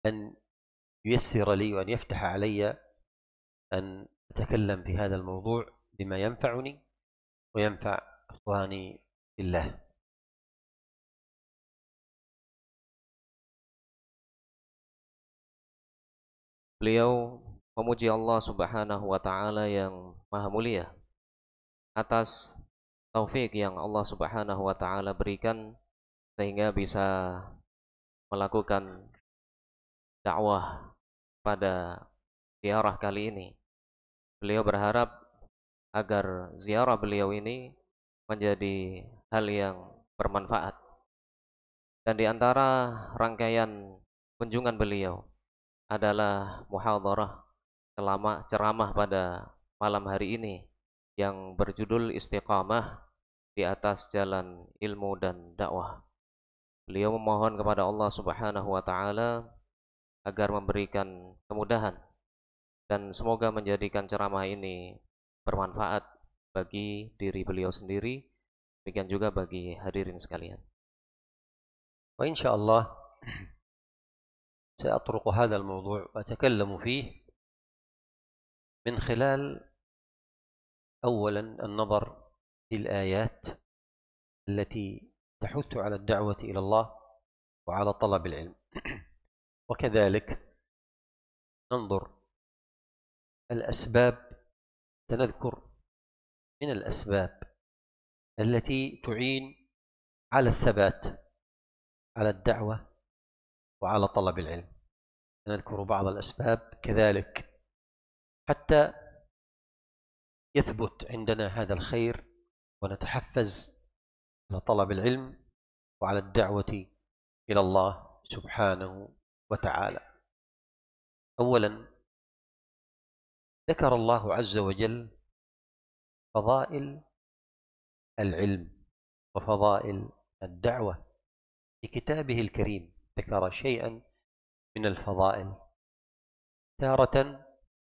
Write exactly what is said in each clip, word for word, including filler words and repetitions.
أن ييسر لي وأن يفتح علي أن أتكلم في هذا الموضوع بما ينفعني وينفع إخواني في الله. Beliau memuji Allah Subhanahu wa taala yang maha mulia atas taufik yang Allah Subhanahu wa taala berikan sehingga bisa melakukan dakwah pada ziarah kali ini. Beliau berharap agar ziarah beliau ini menjadi hal yang bermanfaat. Dan di antara rangkaian kunjungan beliau adalah muhadharah selama ceramah pada malam hari ini yang berjudul Istiqamah di atas jalan ilmu dan dakwah. Beliau memohon kepada Allah Subhanahu wa taala agar memberikan kemudahan dan semoga menjadikan ceramah ini bermanfaat bagi diri beliau sendiri, demikian juga bagi hadirin sekalian. وإن شاء الله سأطرق هذا الموضوع وأتكلم فيه من خلال أولا النظر في الآيات التي تحث على الدعوة إلى الله وعلى طلب العلم، وكذلك ننظر الأسباب، سنذكر من الأسباب التي تعين على الثبات على الدعوة وعلى طلب العلم. نذكر بعض الأسباب كذلك حتى يثبت عندنا هذا الخير ونتحفز على طلب العلم وعلى الدعوة إلى الله سبحانه وتعالى. أولا ذكر الله عز وجل فضائل العلم وفضائل الدعوة في كتابه الكريم، ذكر شيئا من الفضائل، تارة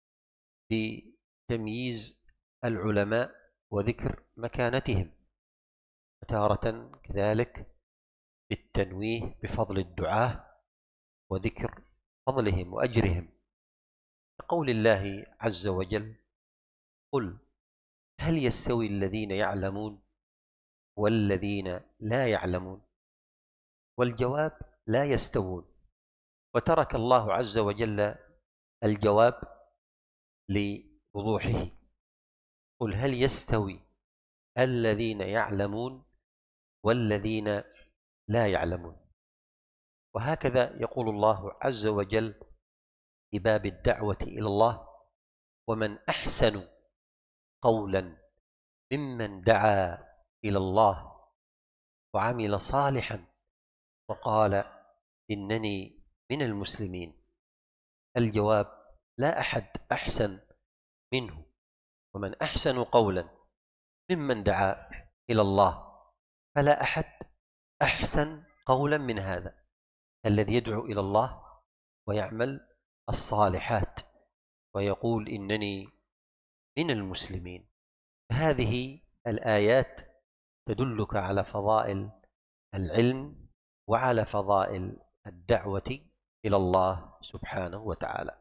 بتمييز العلماء وذكر مكانتهم، وتارة كذلك بالتنويه بفضل الدعاة وذكر فضلهم وأجرهم، كقول الله عز وجل: قل هل يستوي الذين يعلمون والذين لا يعلمون؟ والجواب: لا يستوون. وترك الله عز وجل الجواب لوضوحه: قل هل يستوي الذين يعلمون والذين لا يعلمون. وهكذا يقول الله عز وجل في باب الدعوة إلى الله: ومن أحسن قولا ممن دعا إلى الله وعمل صالحا وقال إنني من المسلمين. الجواب: لا أحد أحسن منه، ومن أحسن قولا ممن دعا إلى الله، فلا أحد أحسن قولا من هذا الذي يدعو إلى الله ويعمل الصالحات ويقول إنني من المسلمين. هذه الآيات تدلك على فضائل العلم وعلى فضائل الدعوة إلى الله سبحانه وتعالى.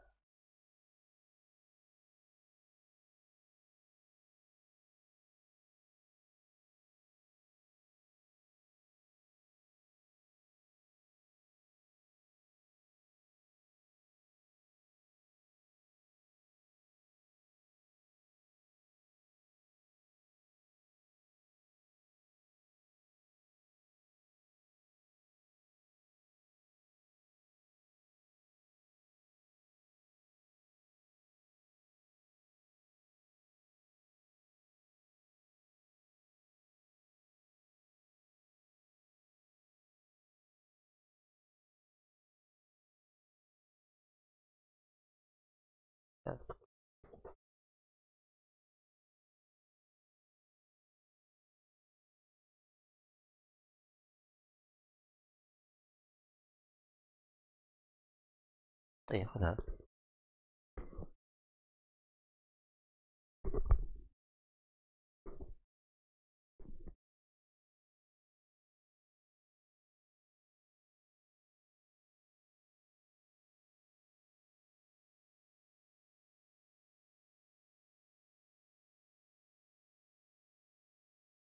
طيب خذ هذا.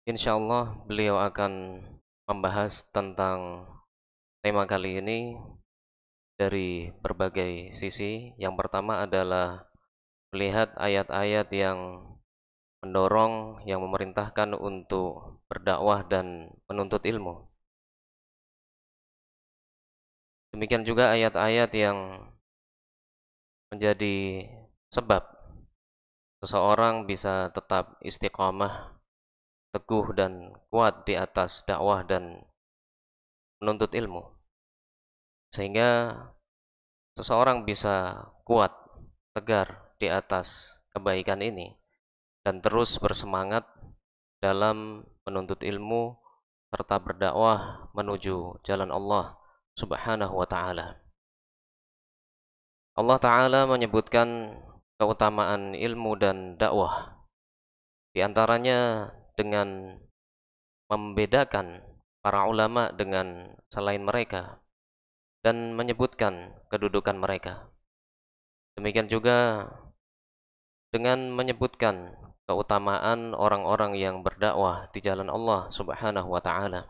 Insyaallah beliau akan membahas tentang tema kali ini dari berbagai sisi. Yang pertama adalah melihat ayat-ayat yang mendorong, yang memerintahkan untuk berdakwah dan menuntut ilmu. Demikian juga ayat-ayat yang menjadi sebab seseorang bisa tetap istiqamah, teguh dan kuat di atas dakwah dan menuntut ilmu. Sehingga seseorang bisa kuat, tegar di atas kebaikan ini dan terus bersemangat dalam menuntut ilmu serta berdakwah menuju jalan Allah Subhanahu wa taala. Allah taala menyebutkan keutamaan ilmu dan dakwah, di antaranya dengan membedakan para ulama dengan selain mereka dan menyebutkan kedudukan mereka. Demikian juga dengan menyebutkan keutamaan orang-orang yang berdakwah di jalan Allah Subhanahu wa taala.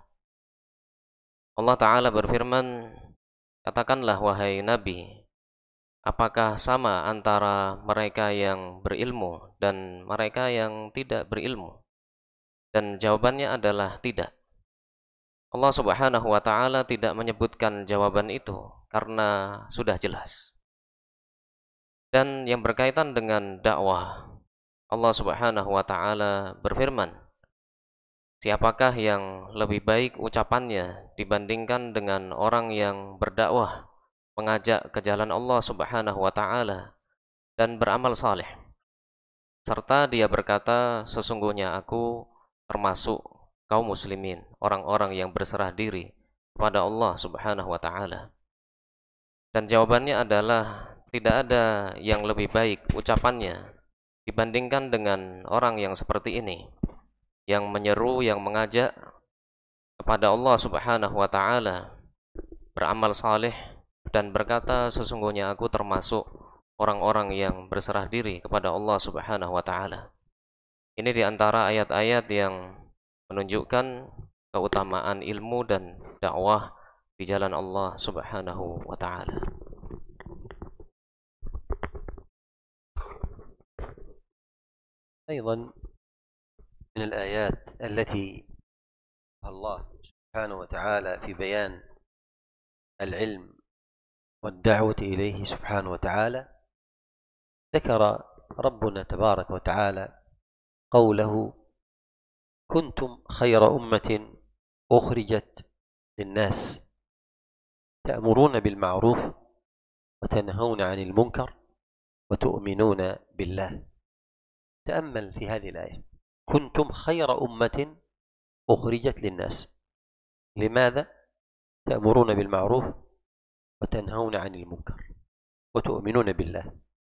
Allah taala berfirman, "Katakanlah wahai Nabi, apakah sama antara mereka yang berilmu dan mereka yang tidak berilmu?" Dan jawabannya adalah tidak. Allah Subhanahu wa taala tidak menyebutkan jawaban itu karena sudah jelas. Dan yang berkaitan dengan dakwah, Allah Subhanahu wa taala berfirman, "Siapakah yang lebih baik ucapannya dibandingkan dengan orang yang berdakwah, mengajak ke jalan Allah Subhanahu wa taala dan beramal saleh, serta dia berkata, sesungguhnya aku termasuk kaum muslimin, orang-orang yang berserah diri kepada Allah Subhanahu wa taala." Dan jawabannya adalah tidak ada yang lebih baik ucapannya dibandingkan dengan orang yang seperti ini, yang menyeru, yang mengajak kepada Allah Subhanahu wa taala, beramal saleh dan berkata, sesungguhnya aku termasuk orang-orang yang berserah diri kepada Allah Subhanahu wa taala. Ini di antara ayat-ayat yang menunjukkan keutamaan ilmu dan dakwah di jalan Allah Subhanahu wa taala. أيضا من الآيات التي الله سبحانه وتعالى في بيان العلم والدعوة إليه سبحانه وتعالى، ذكر ربنا تبارك وتعالى قوله: كنتم خير أمة أخرجت للناس تأمرون بالمعروف وتنهون عن المنكر وتؤمنون بالله. تأمل في هذه الآية: كنتم خير أمة أخرجت للناس. لماذا؟ تأمرون بالمعروف وتنهون عن المنكر وتؤمنون بالله.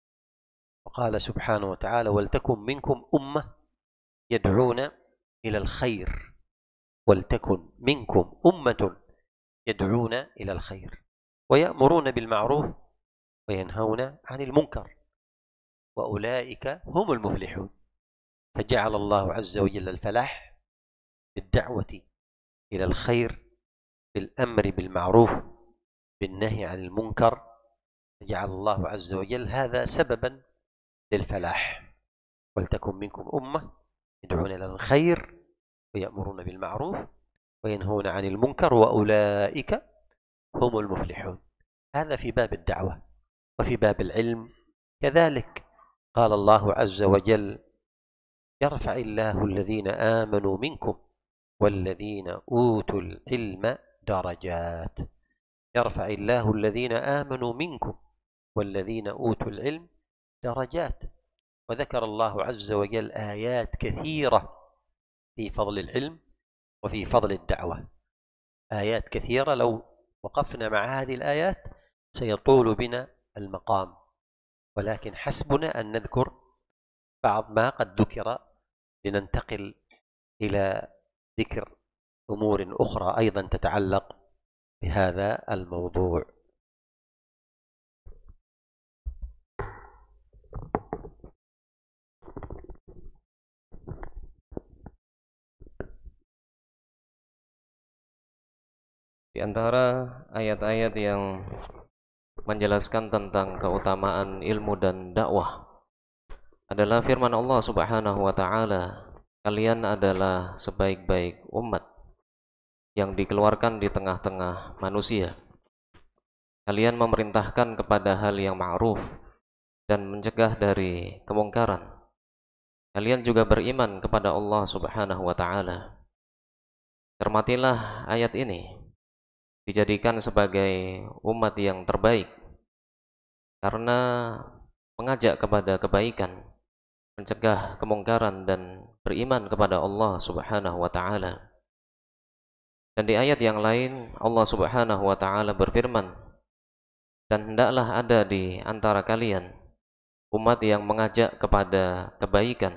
وقال سبحانه وتعالى: ولتكن منكم أمة يدعون إلى الخير. ولتكن منكم أمة يدعون إلى الخير ويأمرون بالمعروف وينهون عن المنكر وأولئك هم المفلحون. فجعل الله عز وجل الفلاح بالدعوة إلى الخير، بالأمر بالمعروف، بالنهي عن المنكر. فجعل الله عز وجل هذا سببا للفلاح. ولتكن منكم أمة يدعون إلى الخير ويأمرون بالمعروف وينهون عن المنكر وأولئك هم المفلحون. هذا في باب الدعوة. وفي باب العلم كذلك قال الله عز وجل: يرفع الله الذين آمنوا منكم والذين أوتوا العلم درجات. يرفع الله الذين آمنوا منكم والذين أوتوا العلم درجات. وذكر الله عز وجل آيات كثيرة في فضل العلم وفي فضل الدعوة، آيات كثيرة لو وقفنا مع هذه الآيات سيطول بنا المقام، ولكن حسبنا أن نذكر بعض ما قد ذكر لننتقل إلى ذكر أمور أخرى أيضا تتعلق بهذا الموضوع. Di antara ayat-ayat yang menjelaskan tentang keutamaan ilmu dan dakwah adalah firman Allah Subhanahu wa taala, kalian adalah sebaik-baik umat yang dikeluarkan di tengah-tengah manusia. Kalian memerintahkan kepada hal yang ma'ruf dan mencegah dari kemungkaran. Kalian juga beriman kepada Allah Subhanahu wa taala. Cermatilah ayat ini, dijadikan sebagai umat yang terbaik karena mengajak kepada kebaikan, mencegah kemungkaran dan beriman kepada Allah Subhanahu wa taala. Dan di ayat yang lain Allah Subhanahu wa taala berfirman, dan hendaklah ada di antara kalian umat yang mengajak kepada kebaikan,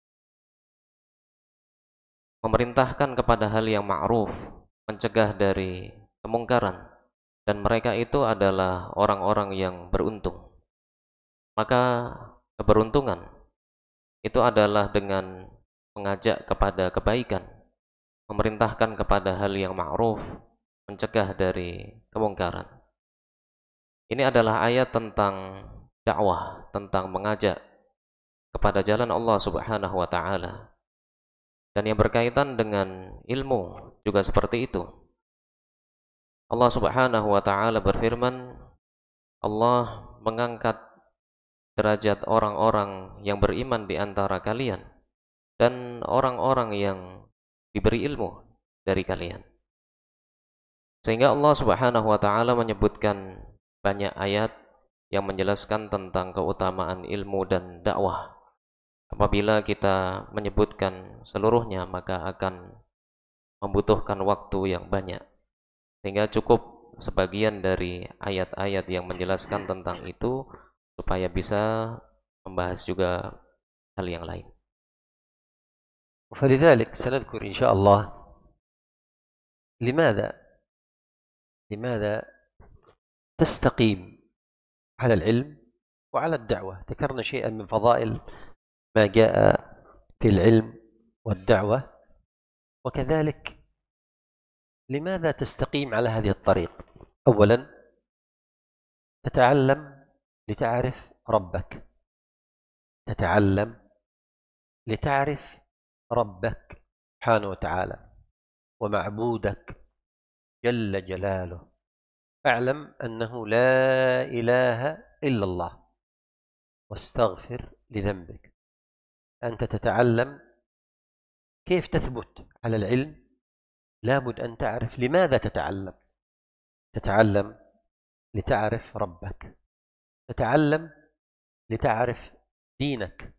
memerintahkan kepada hal yang ma'ruf, mencegah dari kemungkaran, dan mereka itu adalah orang-orang yang beruntung. Maka keberuntungan itu adalah dengan mengajak kepada kebaikan, memerintahkan kepada hal yang ma'ruf, mencegah dari kemungkaran. Ini adalah ayat tentang dakwah, tentang mengajak kepada jalan Allah Subhanahu wa taala. Dan yang berkaitan dengan ilmu juga seperti itu. Allah Subhanahu wa taala berfirman, Allah mengangkat derajat orang-orang yang beriman di antara kalian dan orang-orang yang diberi ilmu dari kalian. Sehingga Allah Subhanahu wa taala menyebutkan banyak ayat yang menjelaskan tentang keutamaan ilmu dan dakwah. Apabila kita menyebutkan seluruhnya, maka akan membutuhkan waktu yang banyak. Sehingga cukup sebagian dari ayat-ayat yang menjelaskan tentang itu supaya bisa membahas juga hal yang lain. فلذلك سنذكر إن شاء الله لماذا لماذا تستقيم على العلم وعلى الدعوة. ذكرنا شيئا من فضائل ما جاء في العلم والدعوة، وكذلك لماذا تستقيم على هذه الطريق. أولا تتعلم لتعرف ربك، تتعلم لتعرف ربك سبحانه وتعالى ومعبودك جل جلاله. اعلم أنه لا إله إلا الله واستغفر لذنبك. أنت تتعلم كيف تثبت على العلم، لابد أن تعرف لماذا تتعلم. تتعلم لتعرف ربك، تتعلم لتعرف دينك،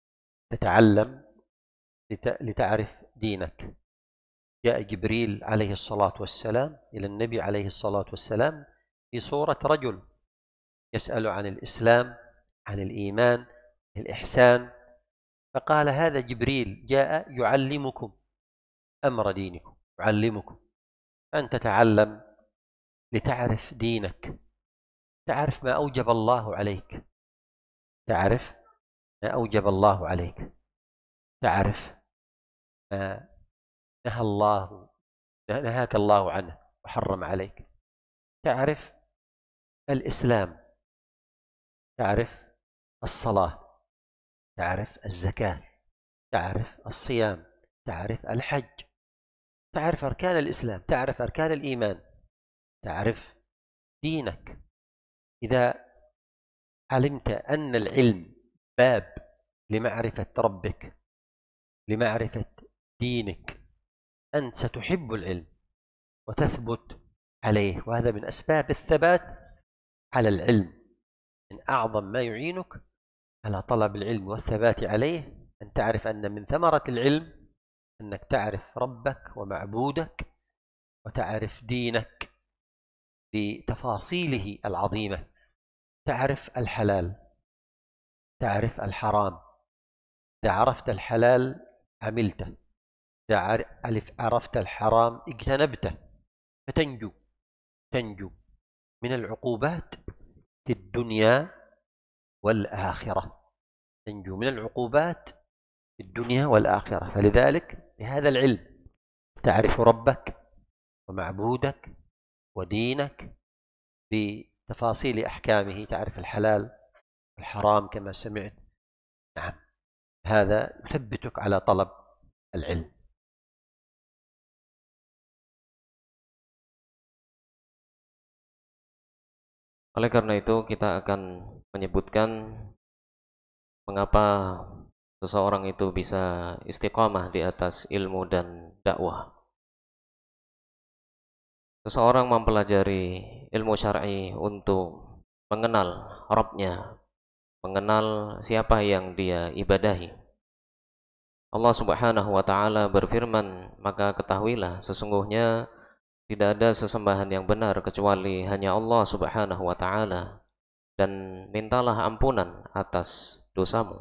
تتعلم لتعرف دينك. جاء جبريل عليه الصلاة والسلام إلى النبي عليه الصلاة والسلام في صورة رجل يسأل عن الإسلام، عن الإيمان، الإحسان، فقال هذا جبريل جاء يعلمكم أمر دينكم، يعلمكم. أن تتعلم لتعرف دينك، تعرف ما أوجب الله عليك، تعرف ما أوجب الله عليك، تعرف ما نهى الله نهاك الله عنه وحرم عليك، تعرف الإسلام، تعرف الصلاة، تعرف الزكاة، تعرف الصيام، تعرف الحج، تعرف أركان الإسلام، تعرف أركان الإيمان، تعرف دينك. إذا علمت أن العلم باب لمعرفة ربك، لمعرفة دينك، أنت ستحب العلم وتثبت عليه. وهذا من أسباب الثبات على العلم. من أعظم ما يعينك على طلب العلم والثبات عليه أن تعرف أن من ثمرة العلم أنك تعرف ربك ومعبودك وتعرف دينك بتفاصيله العظيمة، تعرف الحلال، تعرف الحرام. إذا عرفت الحلال عملته، إذا عرفت الحرام اجتنبته، فتنجو تنجو من العقوبات في الدنيا والآخرة، تنجو من العقوبات في الدنيا والآخرة. فلذلك بهذا العلم تعرف ربك ومعبودك ودينك بتفاصيل أحكامه، تعرف الحلال والحرام كما سمعت. نعم، هذا يثبتك على طلب العلم. Oleh karena itu kita akan menyebutkan mengapa seseorang itu bisa istiqamah di atas ilmu dan dakwah. Seseorang mempelajari ilmu syar'i untuk mengenal Rabb-nya, mengenal siapa yang dia ibadahi. Allah Subhanahu wa taala berfirman, "Maka ketahuilah sesungguhnya tidak ada sesembahan yang benar kecuali hanya Allah Subhanahu wa taala, dan mintalah ampunan atas dosamu."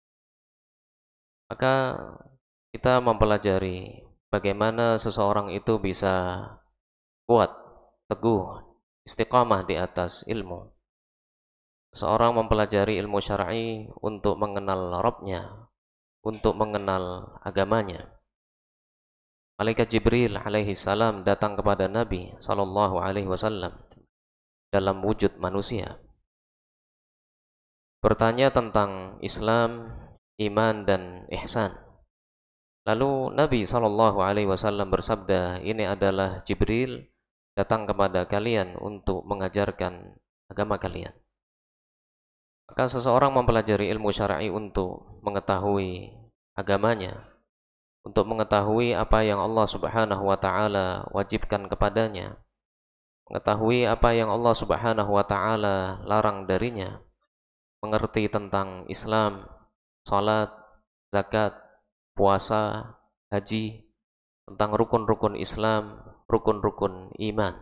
Maka kita mempelajari bagaimana seseorang itu bisa kuat, teguh, istiqamah di atas ilmu. Seorang mempelajari ilmu syar'i untuk mengenal Rabb-nya, untuk mengenal agamanya. Malaikat Jibril alaihi salam datang kepada Nabi sallallahu alaihi wasallam dalam wujud manusia, bertanya tentang Islam, iman dan ihsan. Lalu Nabi sallallahu alaihi wasallam bersabda, "Ini adalah Jibril datang kepada kalian untuk mengajarkan agama kalian." Maka seseorang mempelajari ilmu syar'i untuk mengetahui agamanya, untuk mengetahui apa yang Allah Subhanahu wa taala wajibkan kepadanya, mengetahui apa yang Allah Subhanahu wa taala larang darinya, mengerti tentang Islam, salat, zakat, puasa, haji, tentang rukun-rukun Islam, rukun-rukun iman.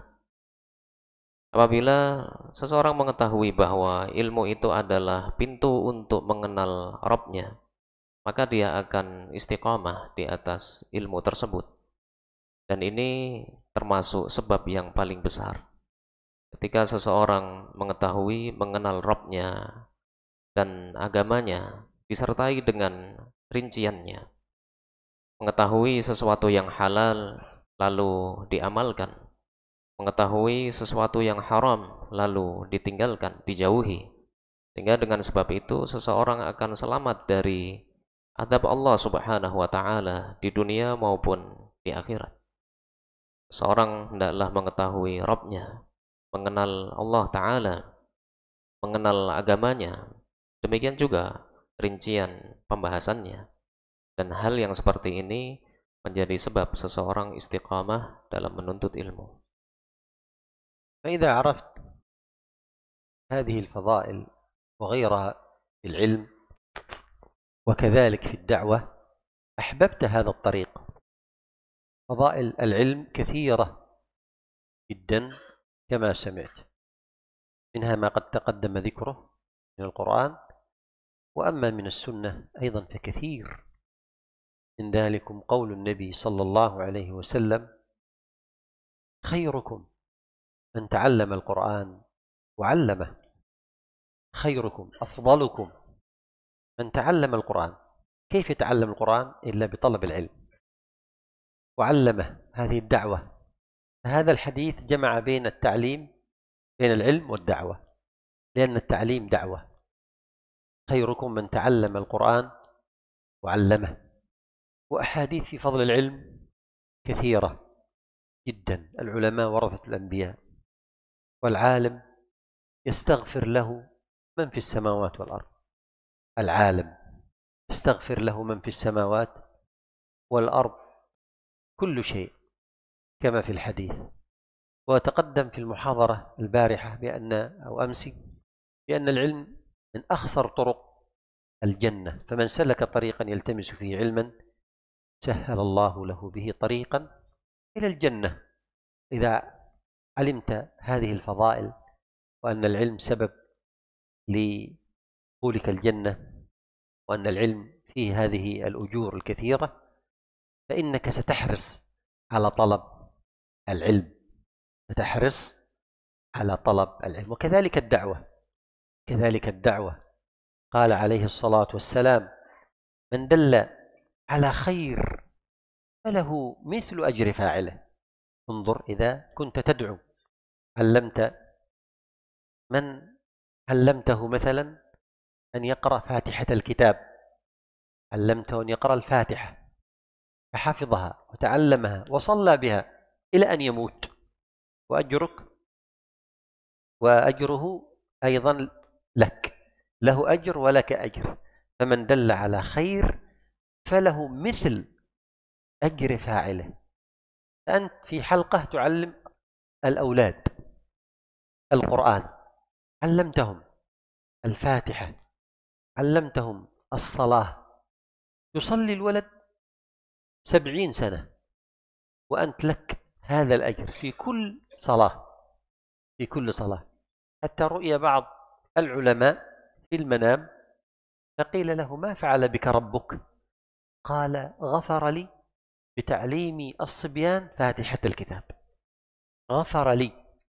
Apabila seseorang mengetahui bahwa ilmu itu adalah pintu untuk mengenal Rabb-nya, maka dia akan istiqamah di atas ilmu tersebut. Dan ini termasuk sebab yang paling besar. Ketika seseorang mengetahui, mengenal Rabb-nya dan agamanya, disertai dengan rinciannya, mengetahui sesuatu yang halal lalu diamalkan, mengetahui sesuatu yang haram lalu ditinggalkan, dijauhi, sehingga dengan sebab itu seseorang akan selamat dari azab Allah Subhanahu wa taala di dunia maupun di akhirat. Seorang hendaklah mengetahui Rabb-nya, mengenal Allah taala, mengenal agamanya. Demikian juga rincian pembahasannya. Dan hal yang seperti ini menjadi sebab seseorang istiqamah dalam menuntut ilmu. فإذا عرفت هذه الفضائل وغيرها في العلم وكذلك في الدعوة أحببت هذا الطريق. فضائل العلم كثيرة جدا كما سمعت، منها ما قد تقدم ذكره من القرآن، وأما من السنة أيضا فكثير. من ذلكم قول النبي صلى الله عليه وسلم: خيركم من تعلم القرآن وعلمه، خيركم أفضلكم من تعلم القرآن. كيف يتعلم القرآن إلا بطلب العلم وعلمه، هذه الدعوة. هذا الحديث جمع بين التعليم، بين العلم والدعوة، لأن التعليم دعوة. خيركم من تعلم القرآن وعلمه. وأحاديث في فضل العلم كثيرة جدا. العلماء ورثة الأنبياء، والعالم يستغفر له من في السماوات والأرض. العالم يستغفر له من في السماوات والأرض، كل شيء كما في الحديث. وتقدم في المحاضرة البارحة بأن أو أمس بأن العلم من أخصر طرق الجنة، فمن سلك طريقا يلتمس فيه علما سهل الله له به طريقا إلى الجنة. إذا علمت هذه الفضائل وأن العلم سبب لدخولك الجنة، وأن العلم فيه هذه الأجور الكثيرة، فإنك ستحرص على طلب العلم، ستحرص على طلب العلم. وكذلك الدعوة، كذلك الدعوة قال عليه الصلاة والسلام: من دل على خير فله مثل أجر فاعله. انظر، إذا كنت تدعو علمت من علمته مثلا أن يقرأ فاتحة الكتاب، علمته أن يقرأ الفاتحة فحفظها وتعلمها وصلى بها إلى أن يموت، وأجرك وأجره أيضا لك، له أجر ولك أجر. فمن دل على خير فله مثل أجر فاعله. أنت في حلقة تعلم الأولاد القرآن، علمتهم الفاتحة، علمتهم الصلاة، يصلي الولد سبعين سنة وأنت لك هذا الأجر في كل صلاة، في كل صلاة. حتى رؤي بعض العلماء في المنام فقيل له: ما فعل بك ربك؟ قال: غفر لي بتعليم الصبيان فاتحة الكتاب، غفر لي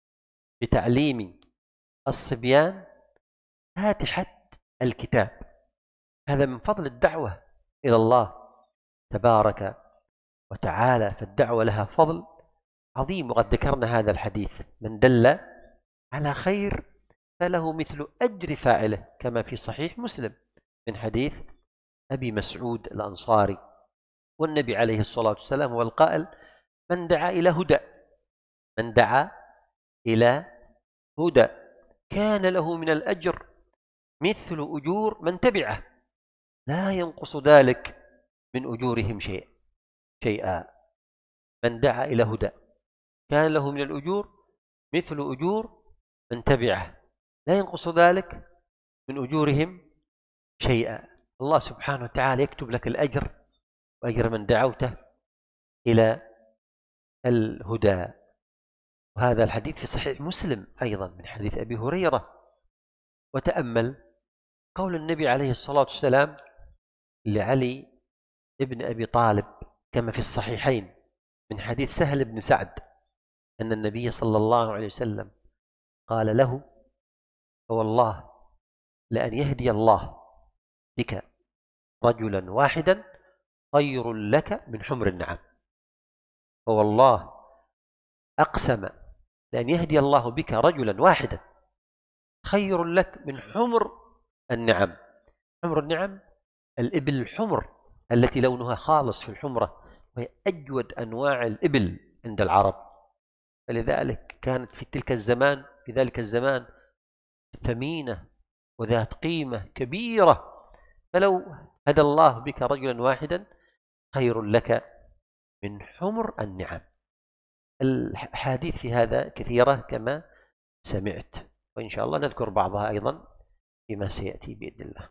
بتعليم الصبيان فاتحة الكتاب. هذا من فضل الدعوة إلى الله تبارك وتعالى، فالدعوة لها فضل عظيم. وقد ذكرنا هذا الحديث: من دل على خير فله مثل أجر فاعله، كما في صحيح مسلم من حديث أبي مسعود الأنصاري. والنبي عليه الصلاة والسلام هو القائل: من دعا إلى هدى، من دعا إلى هدى كان له من الأجر مثل أجور من تبعه لا ينقص ذلك من أجورهم شيء شيئا. من دعا إلى هدى كان له من الأجور مثل أجور من تبعه لا ينقص ذلك من أجورهم شيئا. الله سبحانه وتعالى يكتب لك الأجر وأجر من دعوته إلى الهدى. وهذا الحديث في صحيح مسلم أيضا من حديث أبي هريرة. وتأمل قول النبي عليه الصلاة والسلام لعلي ابن أبي طالب كما في الصحيحين من حديث سهل بن سعد أن النبي صلى الله عليه وسلم قال له: فوالله لأن يهدي الله بك رجلا واحدا خير لك من حمر النعم. فوالله أقسم لأن يهدي الله بك رجلا واحدا خير لك من حمر النعم. حمر النعم الإبل الحمر التي لونها خالص في الحمرة، وهي أجود أنواع الإبل عند العرب، فلذلك كانت في تلك الزمان في ذلك الزمان ثمينة وذات قيمة كبيرة. فلو هدى الله بك رجلا واحدا خير لك من حمر النعم. الحديث في هذا كثيرة كما سمعت، وإن شاء الله نذكر بعضها أيضا فيما سيأتي بإذن الله.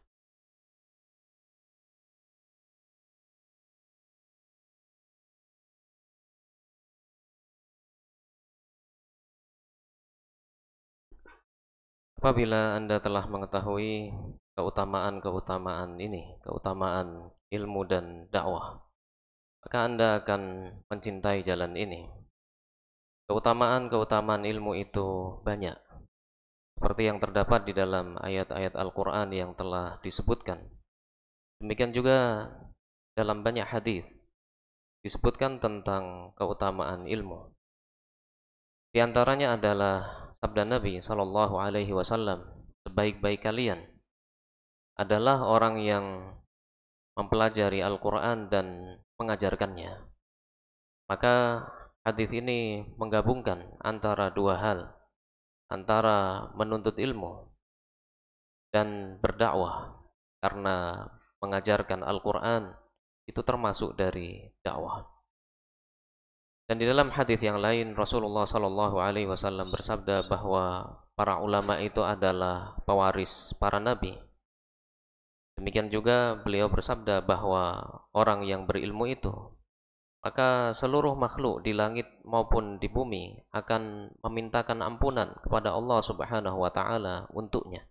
Apabila Anda telah mengetahui keutamaan-keutamaan ini, keutamaan ilmu dan dakwah, maka Anda akan mencintai jalan ini. Keutamaan-keutamaan ilmu itu banyak, seperti yang terdapat di dalam ayat-ayat Al-Quran yang telah disebutkan. Demikian juga dalam banyak hadis disebutkan tentang keutamaan ilmu. Di antaranya adalah sabda Nabi Shallallahu Alaihi Wasallam, sebaik-baik kalian adalah orang yang mempelajari Al-Quran dan mengajarkannya. Maka hadis ini menggabungkan antara dua hal, antara menuntut ilmu dan berdakwah, karena mengajarkan Al-Quran itu termasuk dari dakwah. Dan di dalam hadis yang lain Rasulullah Shallallahu Alaihi Wasallam bersabda bahwa para ulama itu adalah pewaris para nabi. Demikian juga beliau bersabda bahwa orang yang berilmu itu, maka seluruh makhluk di langit maupun di bumi akan memintakan ampunan kepada Allah Subhanahu wa Ta'ala untuknya.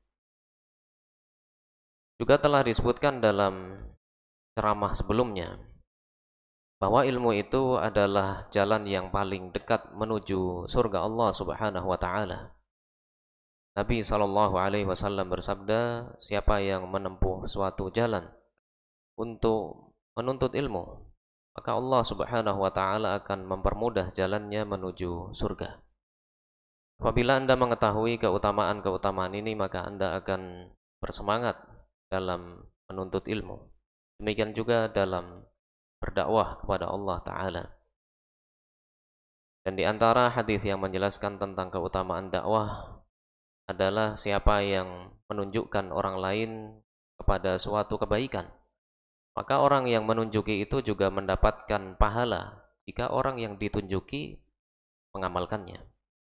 Juga telah disebutkan dalam ceramah sebelumnya bahwa ilmu itu adalah jalan yang paling dekat menuju surga Allah Subhanahu wa Ta'ala. Nabi Shallallahu Alaihi Wasallam bersabda, siapa yang menempuh suatu jalan untuk menuntut ilmu, maka Allah Subhanahu wa Ta'ala akan mempermudah jalannya menuju surga. Apabila Anda mengetahui keutamaan-keutamaan ini, maka Anda akan bersemangat dalam menuntut ilmu. Demikian juga dalam berdakwah kepada Allah Ta'ala. Dan di antara hadis yang menjelaskan tentang keutamaan dakwah adalah siapa yang menunjukkan orang lain kepada suatu kebaikan, maka orang yang menunjuki itu juga mendapatkan pahala jika orang yang ditunjuki mengamalkannya.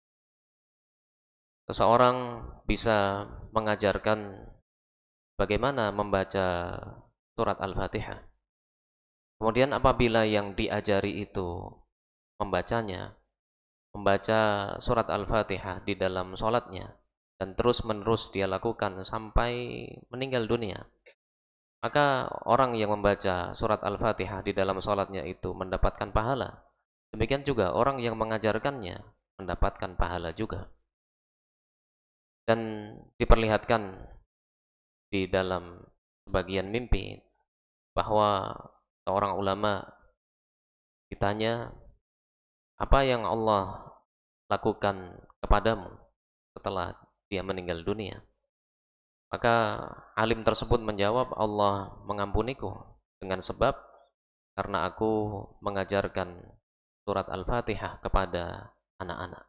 Seseorang bisa mengajarkan bagaimana membaca surat Al-Fatihah. Kemudian apabila yang diajari itu membacanya, membaca surat Al-Fatihah di dalam sholatnya, dan terus-menerus dia lakukan sampai meninggal dunia, maka orang yang membaca surat Al-Fatihah di dalam sholatnya itu mendapatkan pahala. Demikian juga orang yang mengajarkannya mendapatkan pahala juga. Dan diperlihatkan di dalam sebagian mimpi bahwa seorang ulama ditanya, apa yang Allah lakukan kepadamu setelah dia meninggal dunia? Maka alim tersebut menjawab, Allah mengampuniku dengan sebab karena aku mengajarkan surat Al-Fatihah kepada anak-anak.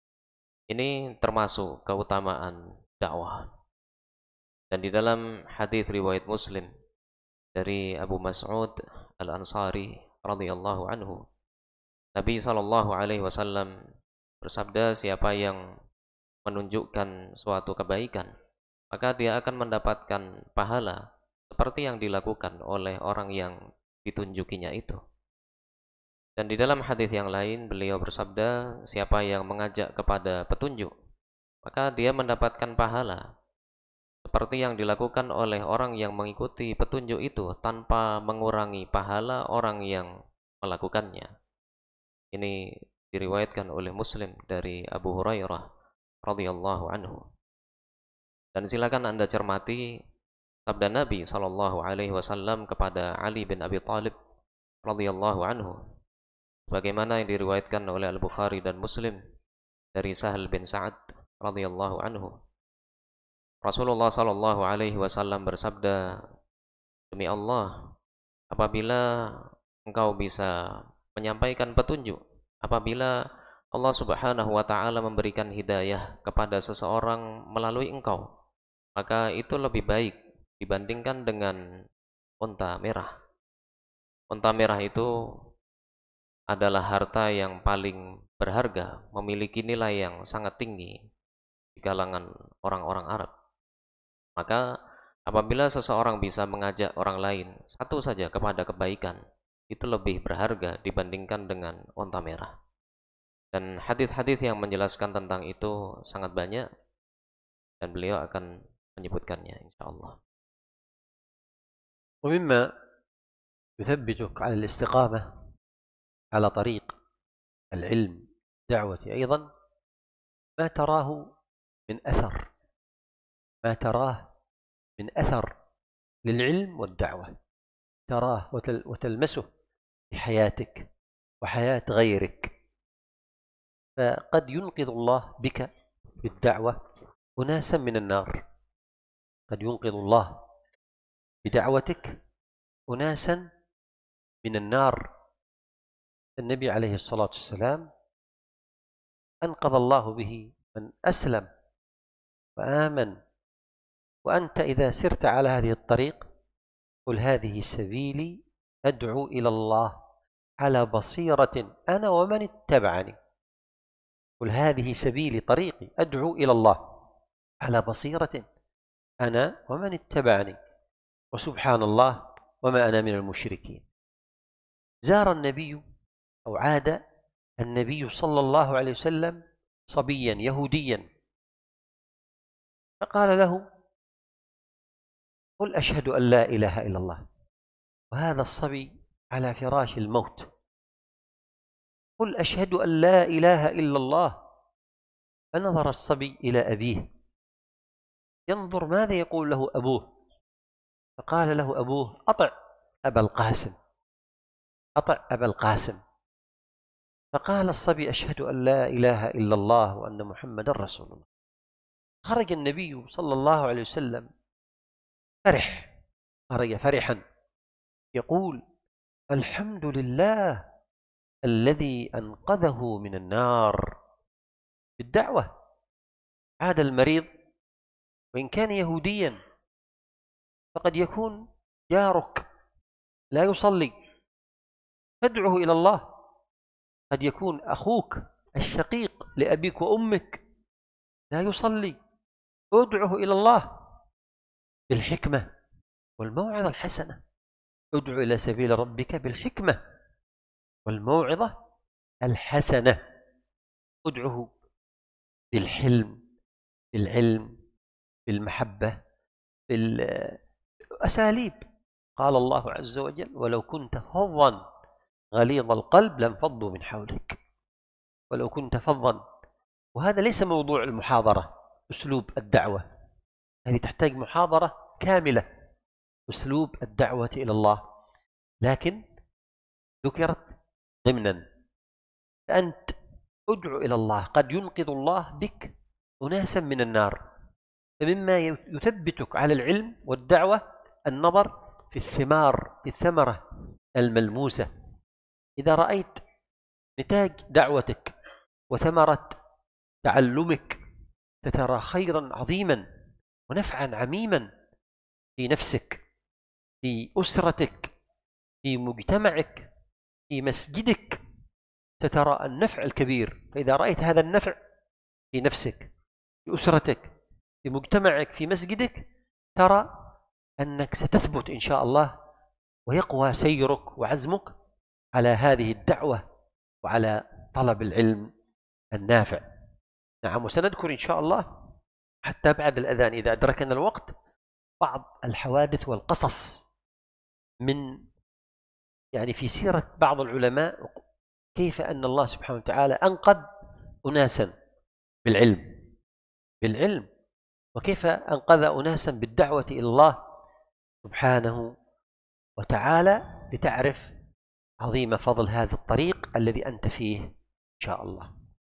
Ini termasuk keutamaan dakwah. Dan di dalam hadis riwayat Muslim dari Abu Mas'ud Al-Ansari radhiyallahu anhu, Nabi sallallahu alaihi wasallam bersabda, siapa yang menunjukkan suatu kebaikan, maka dia akan mendapatkan pahala seperti yang dilakukan oleh orang yang ditunjukinya itu. Dan di dalam hadis yang lain beliau bersabda, siapa yang mengajak kepada petunjuk, maka dia mendapatkan pahala seperti yang dilakukan oleh orang yang mengikuti petunjuk itu tanpa mengurangi pahala orang yang melakukannya. Ini diriwayatkan oleh Muslim dari Abu Hurairah radhiyallahu anhu. Dan silakan Anda cermati sabda Nabi sallallahu alaihi wasallam kepada Ali bin Abi Thalib radhiyallahu anhu, bagaimana yang diriwayatkan oleh Al-Bukhari dan Muslim dari Sahal bin Sa'ad radhiyallahu anhu. Rasulullah sallallahu alaihi wasallam bersabda, demi Allah, apabila engkau bisa menyampaikan petunjuk, apabila Allah Subhanahu wa taala memberikan hidayah kepada seseorang melalui engkau, maka itu lebih baik dibandingkan dengan unta merah. Unta merah itu adalah harta yang paling berharga, memiliki nilai yang sangat tinggi di kalangan orang-orang Arab. Maka apabila seseorang bisa mengajak orang lain satu saja kepada kebaikan, itu lebih berharga dibandingkan dengan unta merah. Dan hadis-hadis yang menjelaskan tentang itu sangat banyak, dan beliau akan menyebutkannya insyaallah. ومما يثبتك على الاستقامة على طريق العلم الدعوة أيضا ما تراه من أثر ما تراه من أثر للعلم والدعوة، تراه وتلمسه في حياتك وحياة غيرك. فقد ينقذ الله بك بالدعوة أناسا من النار، قد ينقذ الله بدعوتك أناسا من النار. النبي عليه الصلاة والسلام أنقذ الله به من أسلم وآمن. وأنت إذا سرت على هذه الطريق قل هذه سبيلي أدعو إلى الله على بصيرة أنا ومن اتبعني. قل هذه سبيلي طريقي أدعو إلى الله على بصيرة أنا ومن اتبعني وسبحان الله وما أنا من المشركين. زار النبي أو عاد النبي صلى الله عليه وسلم صبيا يهوديا فقال له قل أشهد أن لا إله إلا الله، وهذا الصبي على فراش الموت. قل أشهد أن لا إله إلا الله. فنظر الصبي إلى أبيه ينظر ماذا يقول له أبوه، فقال له أبوه أطع أبا القاسم، أطع أبا القاسم. فقال الصبي: أشهد أن لا إله إلا الله وأن محمدا رسول الله. خرج النبي صلى الله عليه وسلم فرح، خرج فرحا يقول: الحمد لله الذي أنقذه من النار. بالدعوة عاد المريض وإن كان يهوديا، فقد يكون جارك لا يصلي، فادعه إلى الله. قد يكون أخوك الشقيق لأبيك وأمك لا يصلي، ادعه إلى الله بالحكمة والموعظة الحسنة. ادعو إلى سبيل ربك بالحكمة والموعظة الحسنة. ادعه بالحلم، بالعلم، بالمحبة، بالأساليب. قال الله عز وجل: ولو كنت فظا غليظ القلب لانفضوا من حولك. ولو كنت فظا. وهذا ليس موضوع المحاضرة، أسلوب الدعوة هذه تحتاج محاضرة كاملة، أسلوب الدعوة إلى الله، لكن ذكرت ضمنا. أنت ادعو إلى الله، قد ينقذ الله بك أناسا من النار. فمما يثبتك على العلم والدعوة النظر في الثمار، في الثمرة الملموسة. إذا رأيت نتاج دعوتك وثمرة تعلمك سترى خيرا عظيما ونفعا عميما في نفسك، في أسرتك، في مجتمعك، في مسجدك، سترى النفع الكبير. فإذا رأيت هذا النفع في نفسك، في أسرتك، في مجتمعك، في مسجدك، ترى أنك ستثبت إن شاء الله، ويقوى سيرك وعزمك على هذه الدعوة وعلى طلب العلم النافع. نعم، وسنذكر إن شاء الله حتى بعد الأذان إذا أدركنا الوقت بعض الحوادث والقصص من يعني في سيرة بعض العلماء، كيف أن الله سبحانه وتعالى أنقذ أناسا بالعلم بالعلم وكيف أنقذ أناسا بالدعوة إلى الله سبحانه وتعالى، لتعرف عظيم فضل هذا الطريق الذي أنت فيه إن شاء الله.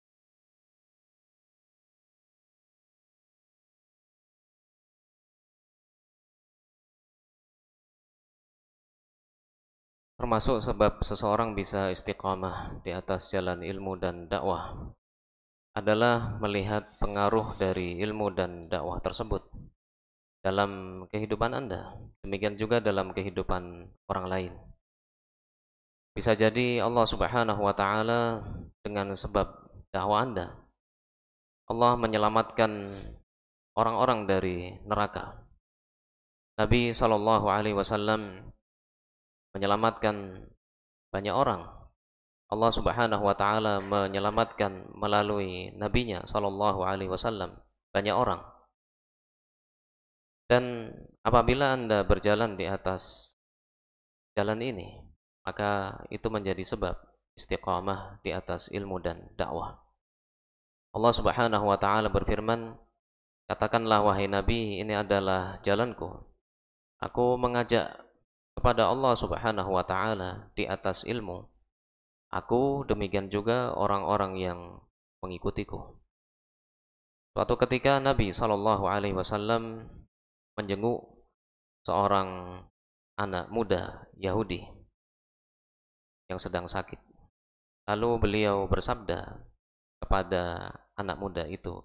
Termasuk sebab seseorang bisa istiqamah di atas jalan ilmu dan dakwah adalah melihat pengaruh dari ilmu dan dakwah tersebut dalam kehidupan Anda, demikian juga dalam kehidupan orang lain. Bisa jadi Allah Subhanahu wa Ta'ala dengan sebab dakwah Anda, Allah menyelamatkan orang-orang dari neraka. Nabi Shallallahu Alaihi Wasallam menyelamatkan banyak orang. Allah Subhanahu wa Ta'ala menyelamatkan melalui nabinya Shallallahu Alaihi Wasallam banyak orang. Dan apabila Anda berjalan di atas jalan ini, maka itu menjadi sebab istiqamah di atas ilmu dan dakwah. Allah Subhanahu wa Ta'ala berfirman, katakanlah wahai Nabi, ini adalah jalanku. Aku mengajak kepada Allah Subhanahu wa Ta'ala di atas ilmu. Aku demikian juga orang-orang yang mengikutiku. Suatu ketika Nabi Shallallahu Alaihi Wasallam menjenguk seorang anak muda Yahudi yang sedang sakit. Lalu beliau bersabda kepada anak muda itu.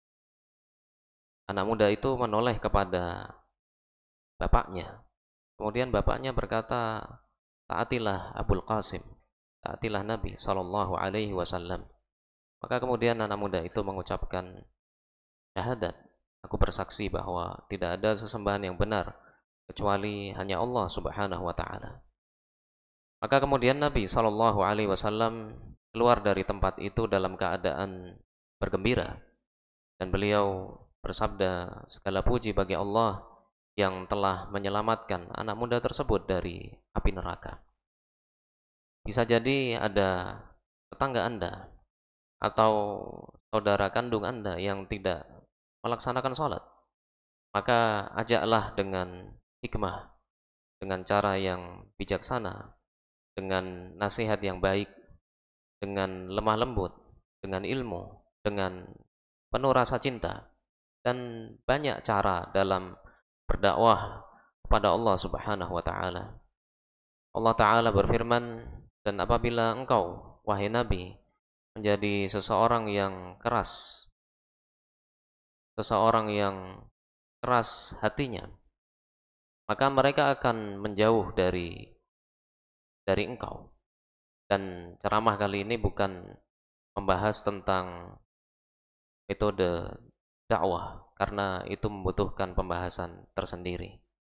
Anak muda itu menoleh kepada bapaknya. Kemudian bapaknya berkata, taatilah Abul Qasim, taatilah Nabi Shallallahu Alaihi Wasallam. Maka kemudian anak muda itu mengucapkan syahadat, aku bersaksi bahwa tidak ada sesembahan yang benar kecuali hanya Allah Subhanahu wa Ta'ala. Maka kemudian Nabi Shallallahu Alaihi Wasallam keluar dari tempat itu dalam keadaan bergembira, dan beliau bersabda, segala puji bagi Allah yang telah menyelamatkan anak muda tersebut dari api neraka. Bisa jadi ada tetangga Anda atau saudara kandung Anda yang tidak melaksanakan sholat, maka ajaklah dengan hikmah, dengan cara yang bijaksana, dengan nasihat yang baik, dengan lemah lembut, dengan ilmu, dengan penuh rasa cinta, dan banyak cara dalam berdakwah kepada Allah Subhanahu wa taala. Allah taala berfirman, "Dan apabila engkau, wahai Nabi, menjadi seseorang yang keras, seseorang yang keras hatinya, maka mereka akan menjauh dari dari engkau." Dan ceramah kali ini bukan membahas tentang metode dakwah, karena itu membutuhkan pembahasan tersendiri.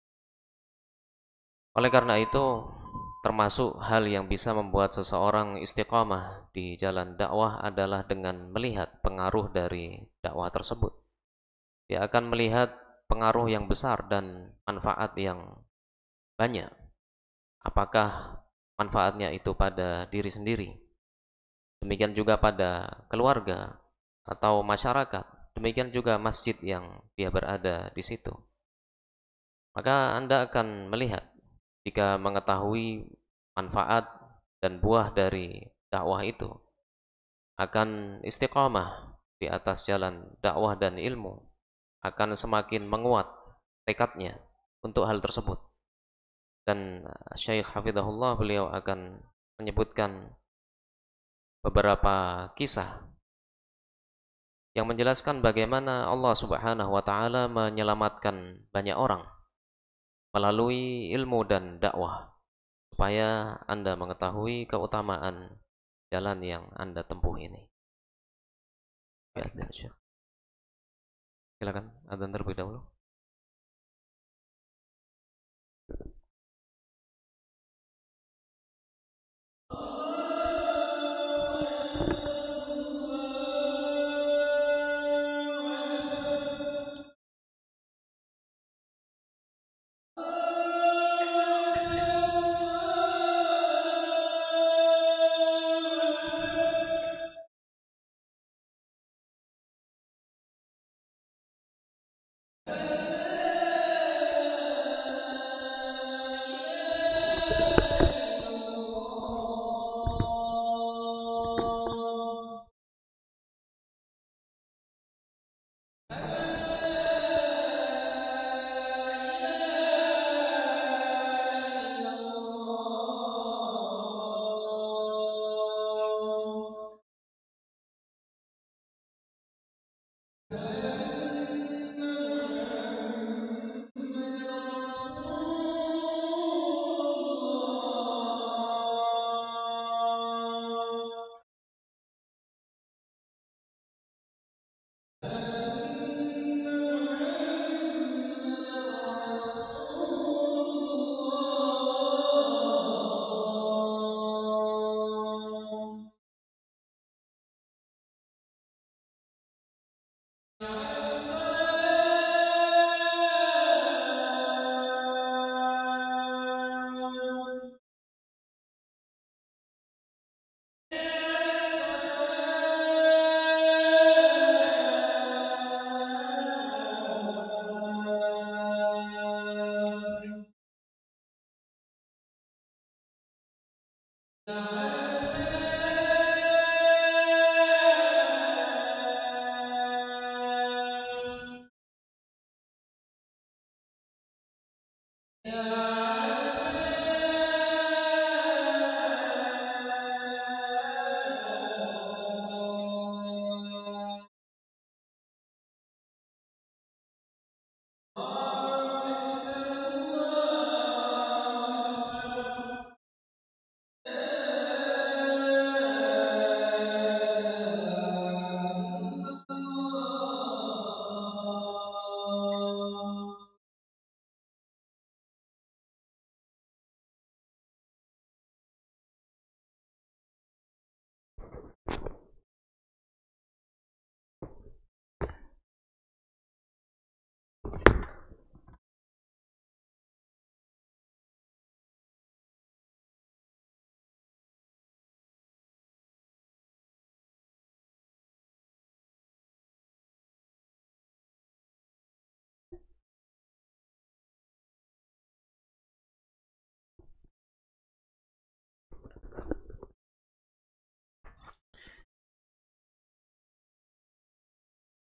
Oleh karena itu, termasuk hal yang bisa membuat seseorang istiqamah di jalan dakwah adalah dengan melihat pengaruh dari dakwah tersebut. Dia akan melihat pengaruh yang besar dan manfaat yang banyak. Apakah manfaatnya itu pada diri sendiri, demikian juga pada keluarga atau masyarakat, demikian juga masjid yang dia berada di situ. Maka Anda akan melihat, jika mengetahui manfaat dan buah dari dakwah itu, akan istiqamah di atas jalan dakwah dan ilmu, akan semakin menguat tekadnya untuk hal tersebut. Dan Syekh Hafizahullah, beliau akan menyebutkan beberapa kisah yang menjelaskan bagaimana Allah Subhanahu wa taala menyelamatkan banyak orang melalui ilmu dan dakwah, supaya Anda mengetahui keutamaan jalan yang Anda tempuh ini. Ya, Syekh. Silakan, adzan terlebih dahulu.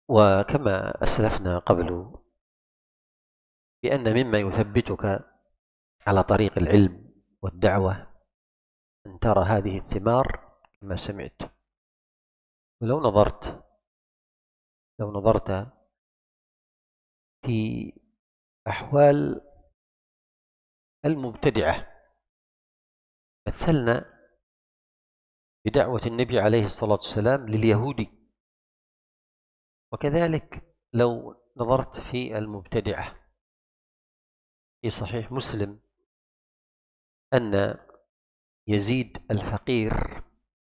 وكما أسلفنا قبل بأن مما يثبتك على طريق العلم والدعوة أن ترى هذه الثمار كما سمعت. ولو نظرت لو نظرت في أحوال المبتدعة، مثلنا بدعوة النبي عليه الصلاة والسلام لليهودي، وكذلك لو نظرت في المبتدعة في صحيح مسلم أن يزيد الفقير